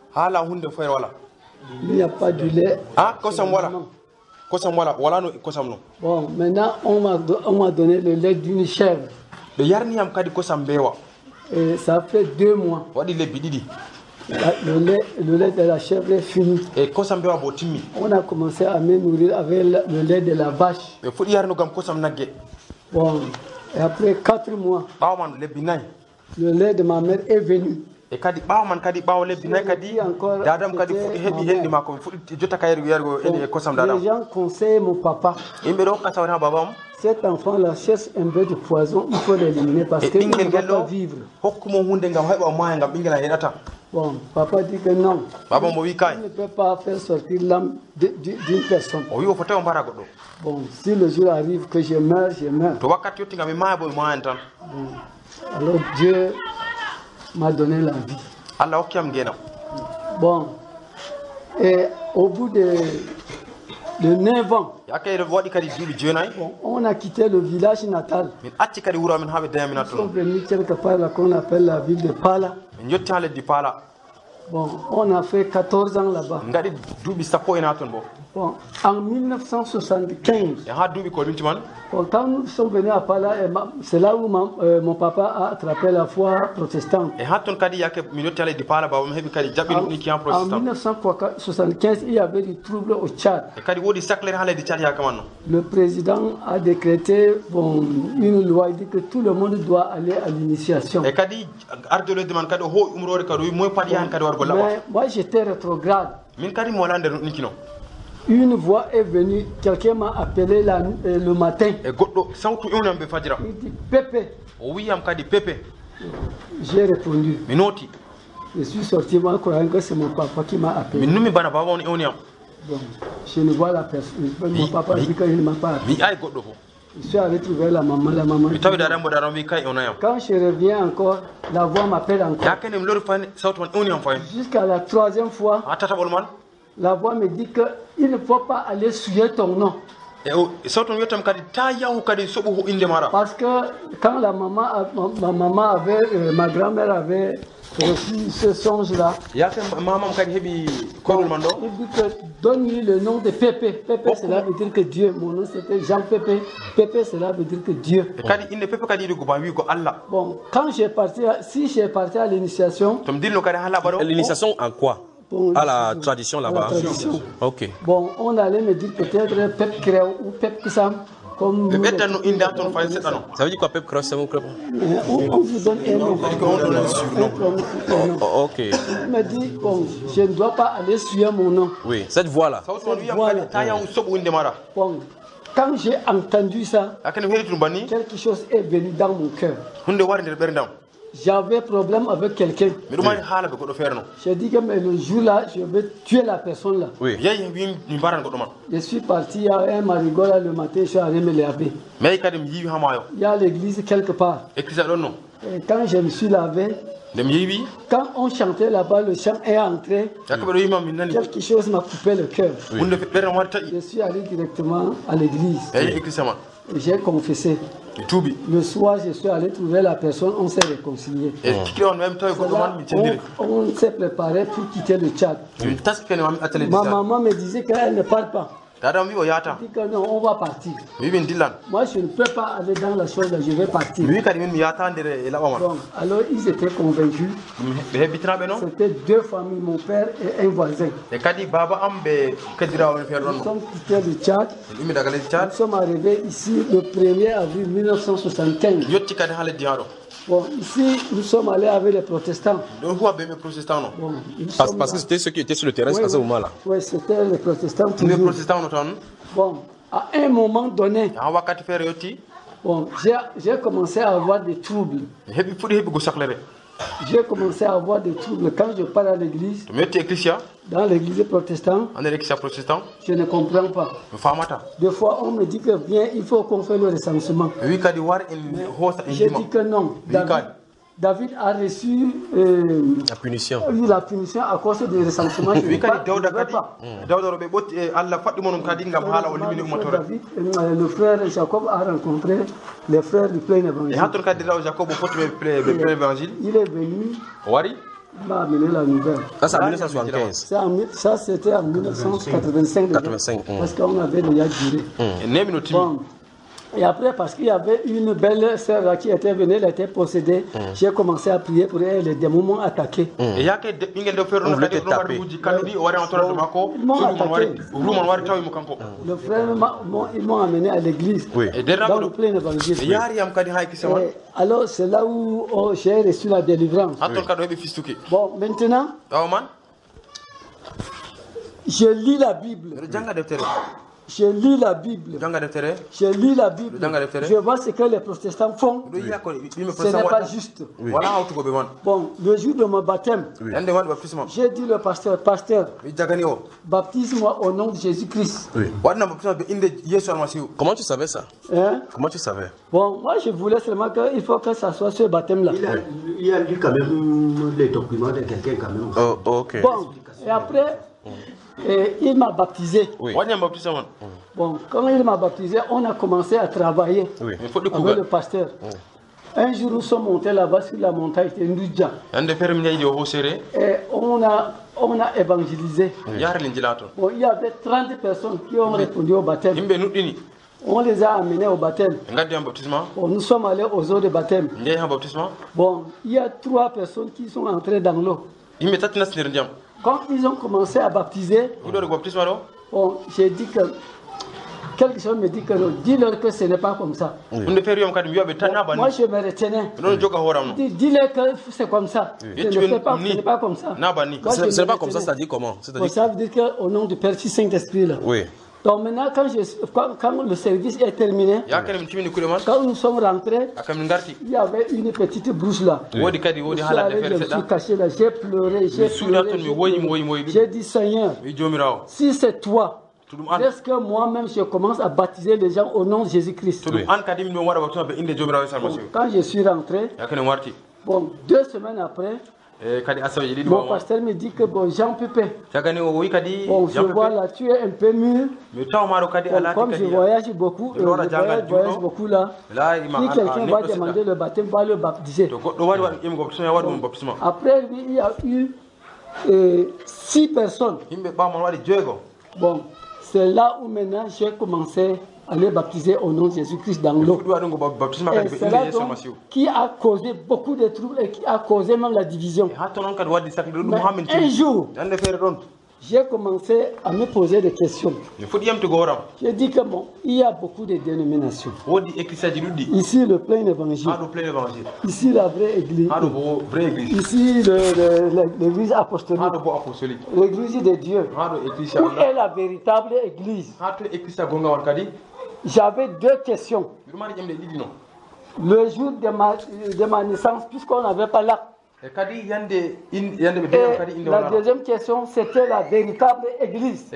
Il n'y a pas de lait. Bon, maintenant, on m'a on m'a donné le lait d'une chèvre. Et ça fait deux mois. La, le, lait, le lait de la chèvre est fini. On a commencé à me nourrir avec le, le lait de la vache. Bon, et après quatre mois, le lait de ma mère est venu. E kadi ɓawo man kadi ɓawo lebbi nayi kadi dadam kadi fuɗɗi heeɓi henndi makko fuɗɗi jotta ka yergo yergo ene e kosam dadam. Les gens conseillent mon papa. Yimɓe ɗo hokka sawre ha baba am. Cet enfant là cherche un peu de poison, il faut l'éliminer parce qu'il ne va pas vivre. Hokkumo hunde ngam heɓa o maya ngam ɓingel a heɗata. Bon, papa dit que non. Baba mo wi kay. Il ne peut pas faire sortir l'âme d'une personne. O wi o fotawi o mbara goɗɗo. Bon, si le jour arrive que je meurs, je meurs. To wakkati yetti ngam mi maya bo mi mayan tan. Alors Dieu m'a donné la vie. Allah hokkiyam ngenam. Bon, et au bout de, de neuf ans, bon, on a quitté le village natal. Nous sommes venus quelque part là qu'on appelle la ville de Pala. Bon, on a fait quatorze ans là-bas. Bon, en mille neuf cent soixante-quinze, bon, quand nous sommes venus à Pala, c'est là où ma, euh, mon papa a attrapé la foi protestante. En, en mille neuf cent soixante-quinze, il y avait du trouble au Tchad. Le président a décrété bon, une loi, il dit que tout le monde doit aller à l'initiation. Mais moi j'étais rétrograde. Une voix est venue, quelqu'un m'a appelé la, euh, le matin. Il dit Pépé. J'ai répondu. Je suis sorti, moi croyant que c'est mon papa qui m'a appelé. Bon, je ne vois la personne. Mon papa dit qu'il ne m'a pas appelé. Je suis allé trouver la maman, la maman. Quand je reviens encore, la voix m'appelle encore. Jusqu'à la troisième fois, la voix me dit qu'il ne faut pas aller souiller ton nom. Parce que quand la maman, ma maman avait, euh, ma grand-mère avait reçu ce songe-là, il dit que donne-lui le nom de Pépé. Pépé, cela veut dire que Dieu. Mon nom c'était Jean Pépé. Pépé, cela veut dire que Dieu. Bon, quand j'ai parti, si j'ai parti à l'initiation. L'initiation en quoi? Bon, à la tradition là-bas. Ok. Bon, on allait me dire peut-être Pep Créo ou Pep Kissam. Comme ça veut dire quoi, Pep Créo, c'est mon club? On vous donne un nom. Ok. Il m'a dit, bon, je ne dois pas aller suivre mon nom. Oui, cette voix-là. Bon, quand j'ai entendu ça, quelque chose est venu dans mon cœur. J'avais problème avec quelqu'un. J'ai dit que mais le jour-là, je vais tuer la personne là. Oui. Je suis parti à un marigot là le matin, je suis allé me laver. Il y a l'église quelque part. Et quand je me suis lavé, quand on chantait là-bas, le chant est entré. Quelque chose m'a coupé le cœur. Oui. Je suis allé directement à l'église. J'ai confessé. Le soir, je suis allé trouver la personne, on s'est réconcilié. On, on s'est préparé pour quitter le Tchad. Ma maman me disait qu'elle ne parle pas. Elle dit que non, on va partir. Moi, je ne peux pas aller dans la chose là, je vais partir. Donc, alors, ils étaient convaincus. C'était deux familles, mon père et un voisin. Nous sommes quittés le Tchad. Nous sommes arrivés ici le premier avril mille neuf cent soixante-quinze. Bon, ici, nous sommes allés avec les protestants. Bon, parce, parce que c'était ceux qui étaient sur le terrain oui, à ce moment-là. Oui, c'était les protestants. Bon, à un moment donné, bon, j'ai commencé à avoir des troubles. J'ai commencé à avoir des troubles quand je parle à l'église. Dans l'église protestante, je ne comprends pas. Des fois, on me dit que viens, il faut qu'on fasse le recensement. J'ai dit que non. David, David a reçu euh, la punition. La punition à cause du recensement. Je ne pas, pas. David, euh, le frère Jacob a rencontré les frères du plein évangile. Il est venu. Il m'a amené la nouvelle. Ça, c'est en mille neuf cent soixante-quinze. Ça, c'était en mille neuf cent quatre-vingt-cinq. quatre-vingt-cinq. Parce qu'on avait déjà duré. Mmh. Bon, Et après, parce qu'il y avait une belle sœur là qui était venue, elle était possédée, mm. j'ai commencé à prier pour elle, des moments attaqués. Mm. Et il y a que des gens qui ont taper. Le frère, ils m'ont amené à l'église, oui. dans le plein évangile. Oui. Alors c'est là où oh, j'ai reçu la délivrance. Oui. Bon, maintenant, je lis la Bible. Je lis la Bible. Je lis la Bible. Je vois ce que les protestants font. Ce n'est pas juste. Oui. Bon, le jour de mon baptême, oui. j'ai dit au pasteur, pasteur, baptise-moi au nom de Jésus-Christ. Oui. Comment tu savais ça? Hein? Comment tu savais? Bon, moi je voulais seulement qu'il faut que ça soit ce baptême-là. Il a, il a lu quand même les documents de quelqu'un quand même. Oh, ok. Bon, et après... Et il m'a baptisé. Oui. Bon, quand il m'a baptisé, on a commencé à travailler oui. avec le pasteur. Oui. Un jour, nous sommes montés là-bas sur la montagne de Ndouja. Et on a, on a évangélisé. Oui. Bon, il y avait trente personnes qui ont répondu au baptême. On les a amenés au baptême. Bon, nous sommes allés aux eaux de baptême. Bon, il y a trois personnes qui sont entrées dans l'eau. Quand ils ont commencé à baptiser, bon, j'ai dit que quelque chose me dit que non, dis-leur que ce n'est pas comme ça. Oui. Bon, moi je me retenais. Dis, dis-leur que c'est comme ça. Oui. Ce n'est pas, pas comme ça. Ce n'est pas comme ça, ça dit comment? Bon, ça veut dire qu'au nom du Père, Fils, Saint-Esprit là. Oui. Donc maintenant, quand, je, quand, quand le service est terminé, quand nous sommes rentrés, il y avait une petite bouche là. Oui. Je suis allé, je me suis caché là, j'ai pleuré, j'ai pleuré. J'ai dit, Seigneur, si c'est toi, est-ce que moi-même je commence à baptiser les gens au nom de Jésus-Christ? Oui. Quand je suis rentré, bon, deux semaines après, mon pasteur me dit que bon, Jean Pépé, bon, je vois là, tu es un peu mûr. Bon, comme je voyage beaucoup, euh, je voyage, voyage beaucoup là, si quelqu'un va demander le baptême, va le baptiser. Bon. Après lui, il y a eu euh, six personnes. Bon, c'est là où maintenant j'ai commencé à les baptiser au nom de Jésus-Christ dans l'eau. Et c'est là donc qui a causé beaucoup de troubles et qui a causé même la division. Mais un jour, j'ai commencé à me poser des questions. J'ai dit que bon, il y a beaucoup de dénominations. Ici, le plein évangile. Ici, la vraie église. Ici, l'église apostolique. L'église de Dieu. Où est la véritable église? J'avais deux questions. Le jour de ma, de ma naissance, puisqu'on n'avait pas là. Et la deuxième question, c'était la véritable église.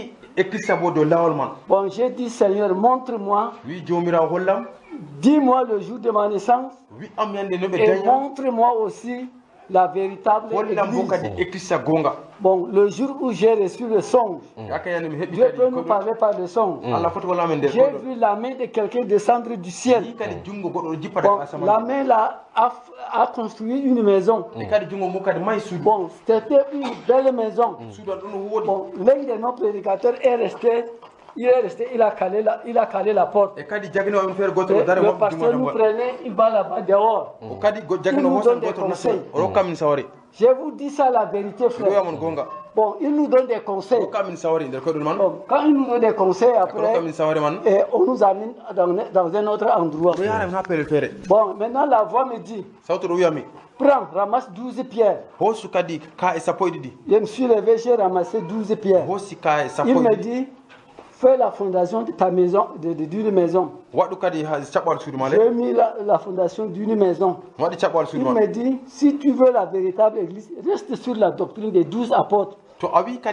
Bon, j'ai dit, Seigneur, montre-moi. Dis-moi le jour de ma naissance. Et montre-moi aussi la véritable église. Bon, le jour où j'ai reçu le songe, mm. Dieu peut nous parler par le songe. Mm. J'ai vu la main de quelqu'un descendre du ciel. Bon, la main là a, a construit une maison. Mm. Bon, c'était une belle maison. Mm. Bon, l'un de nos prédicateurs est resté. Il est resté, il a calé la, il a calé la porte. Et le pasteur nous prenait, il va là-bas dehors. Il nous donne des conseils. Je vous dis ça la vérité, frère. Bon, il nous donne des conseils. Bon, quand il nous donne des conseils, après, et on nous amène dans, dans un autre endroit. Bon, maintenant la voix me dit, prends, ramasse douze pierres. Je me suis levé, j'ai ramassé douze pierres. Il me dit, fais la fondation de ta maison, d'une maison. J'ai mis la, la fondation d'une maison. Il me dit, si tu veux la véritable église, reste sur la doctrine des douze apôtres. Bon,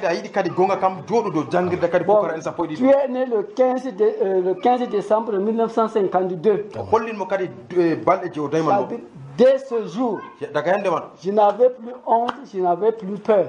tu es né le quinze, de, euh, le quinze décembre mille neuf cent cinquante-deux. Dès ce jour, je n'avais plus honte, je n'avais plus peur.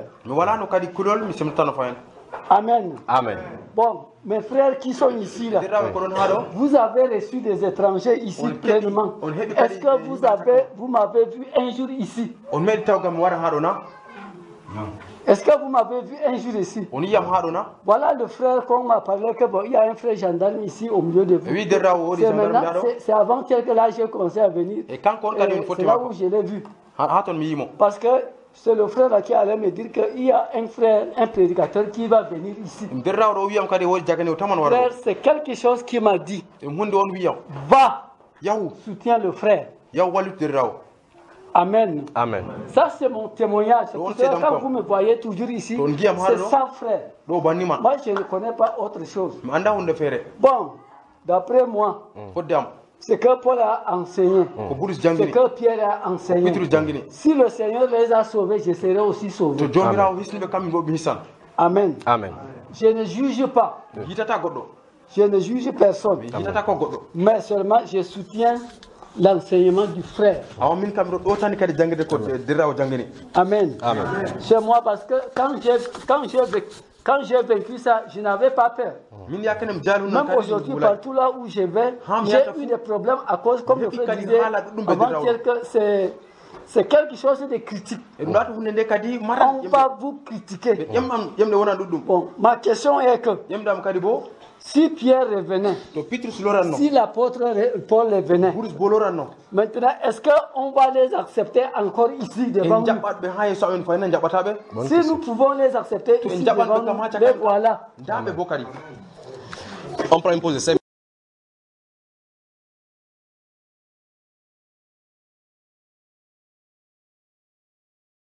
Amen. Amen. Bon, mes frères qui sont ici là, vous avez reçu des étrangers ici pleinement. Est-ce que vous avez, vous m'avez vu un jour ici? Est-ce que vous m'avez vu un jour ici? Voilà le frère qu'on m'a parlé, que bon, il y a un frère gendarme ici au milieu de vous. C'est maintenant, c'est avant quelques là j'ai commencé à venir. Et c'est là où je l'ai vu. Parce que c'est le frère là qui allait me dire qu'il y a un frère, un prédicateur qui va venir ici. Frère, c'est quelque chose qui m'a dit. Va, soutiens le frère. Amen. Amen. Ça, c'est mon témoignage. Quand vous me voyez toujours ici, c'est ça, frère. Moi, je ne connais pas autre chose. Bon, d'après moi, ce que Paul a enseigné, ce que Pierre a enseigné, si le Seigneur les a sauvés, je serai aussi sauvé. Amen. Amen. Je ne juge pas. Je ne juge personne. Mais seulement, je soutiens l'enseignement du frère. Amen. Amen. Chez moi, parce que quand j'ai quand j'ai quand j'ai vécu ça, je n'avais pas peur. Même aujourd'hui, partout là où je vais, j'ai eu des problèmes à cause, comme le frère disait avant-hier, que c'est c'est quelque chose de critique. On va vous critiquer. Bon, ma question est que si Pierre revenait, si l'apôtre Paul revenait, maintenant, est-ce qu'on va les accepter encore ici devant nous? Si nous pouvons les accepter ici devant nous, les voilà. On prend une pause de cinq minutes.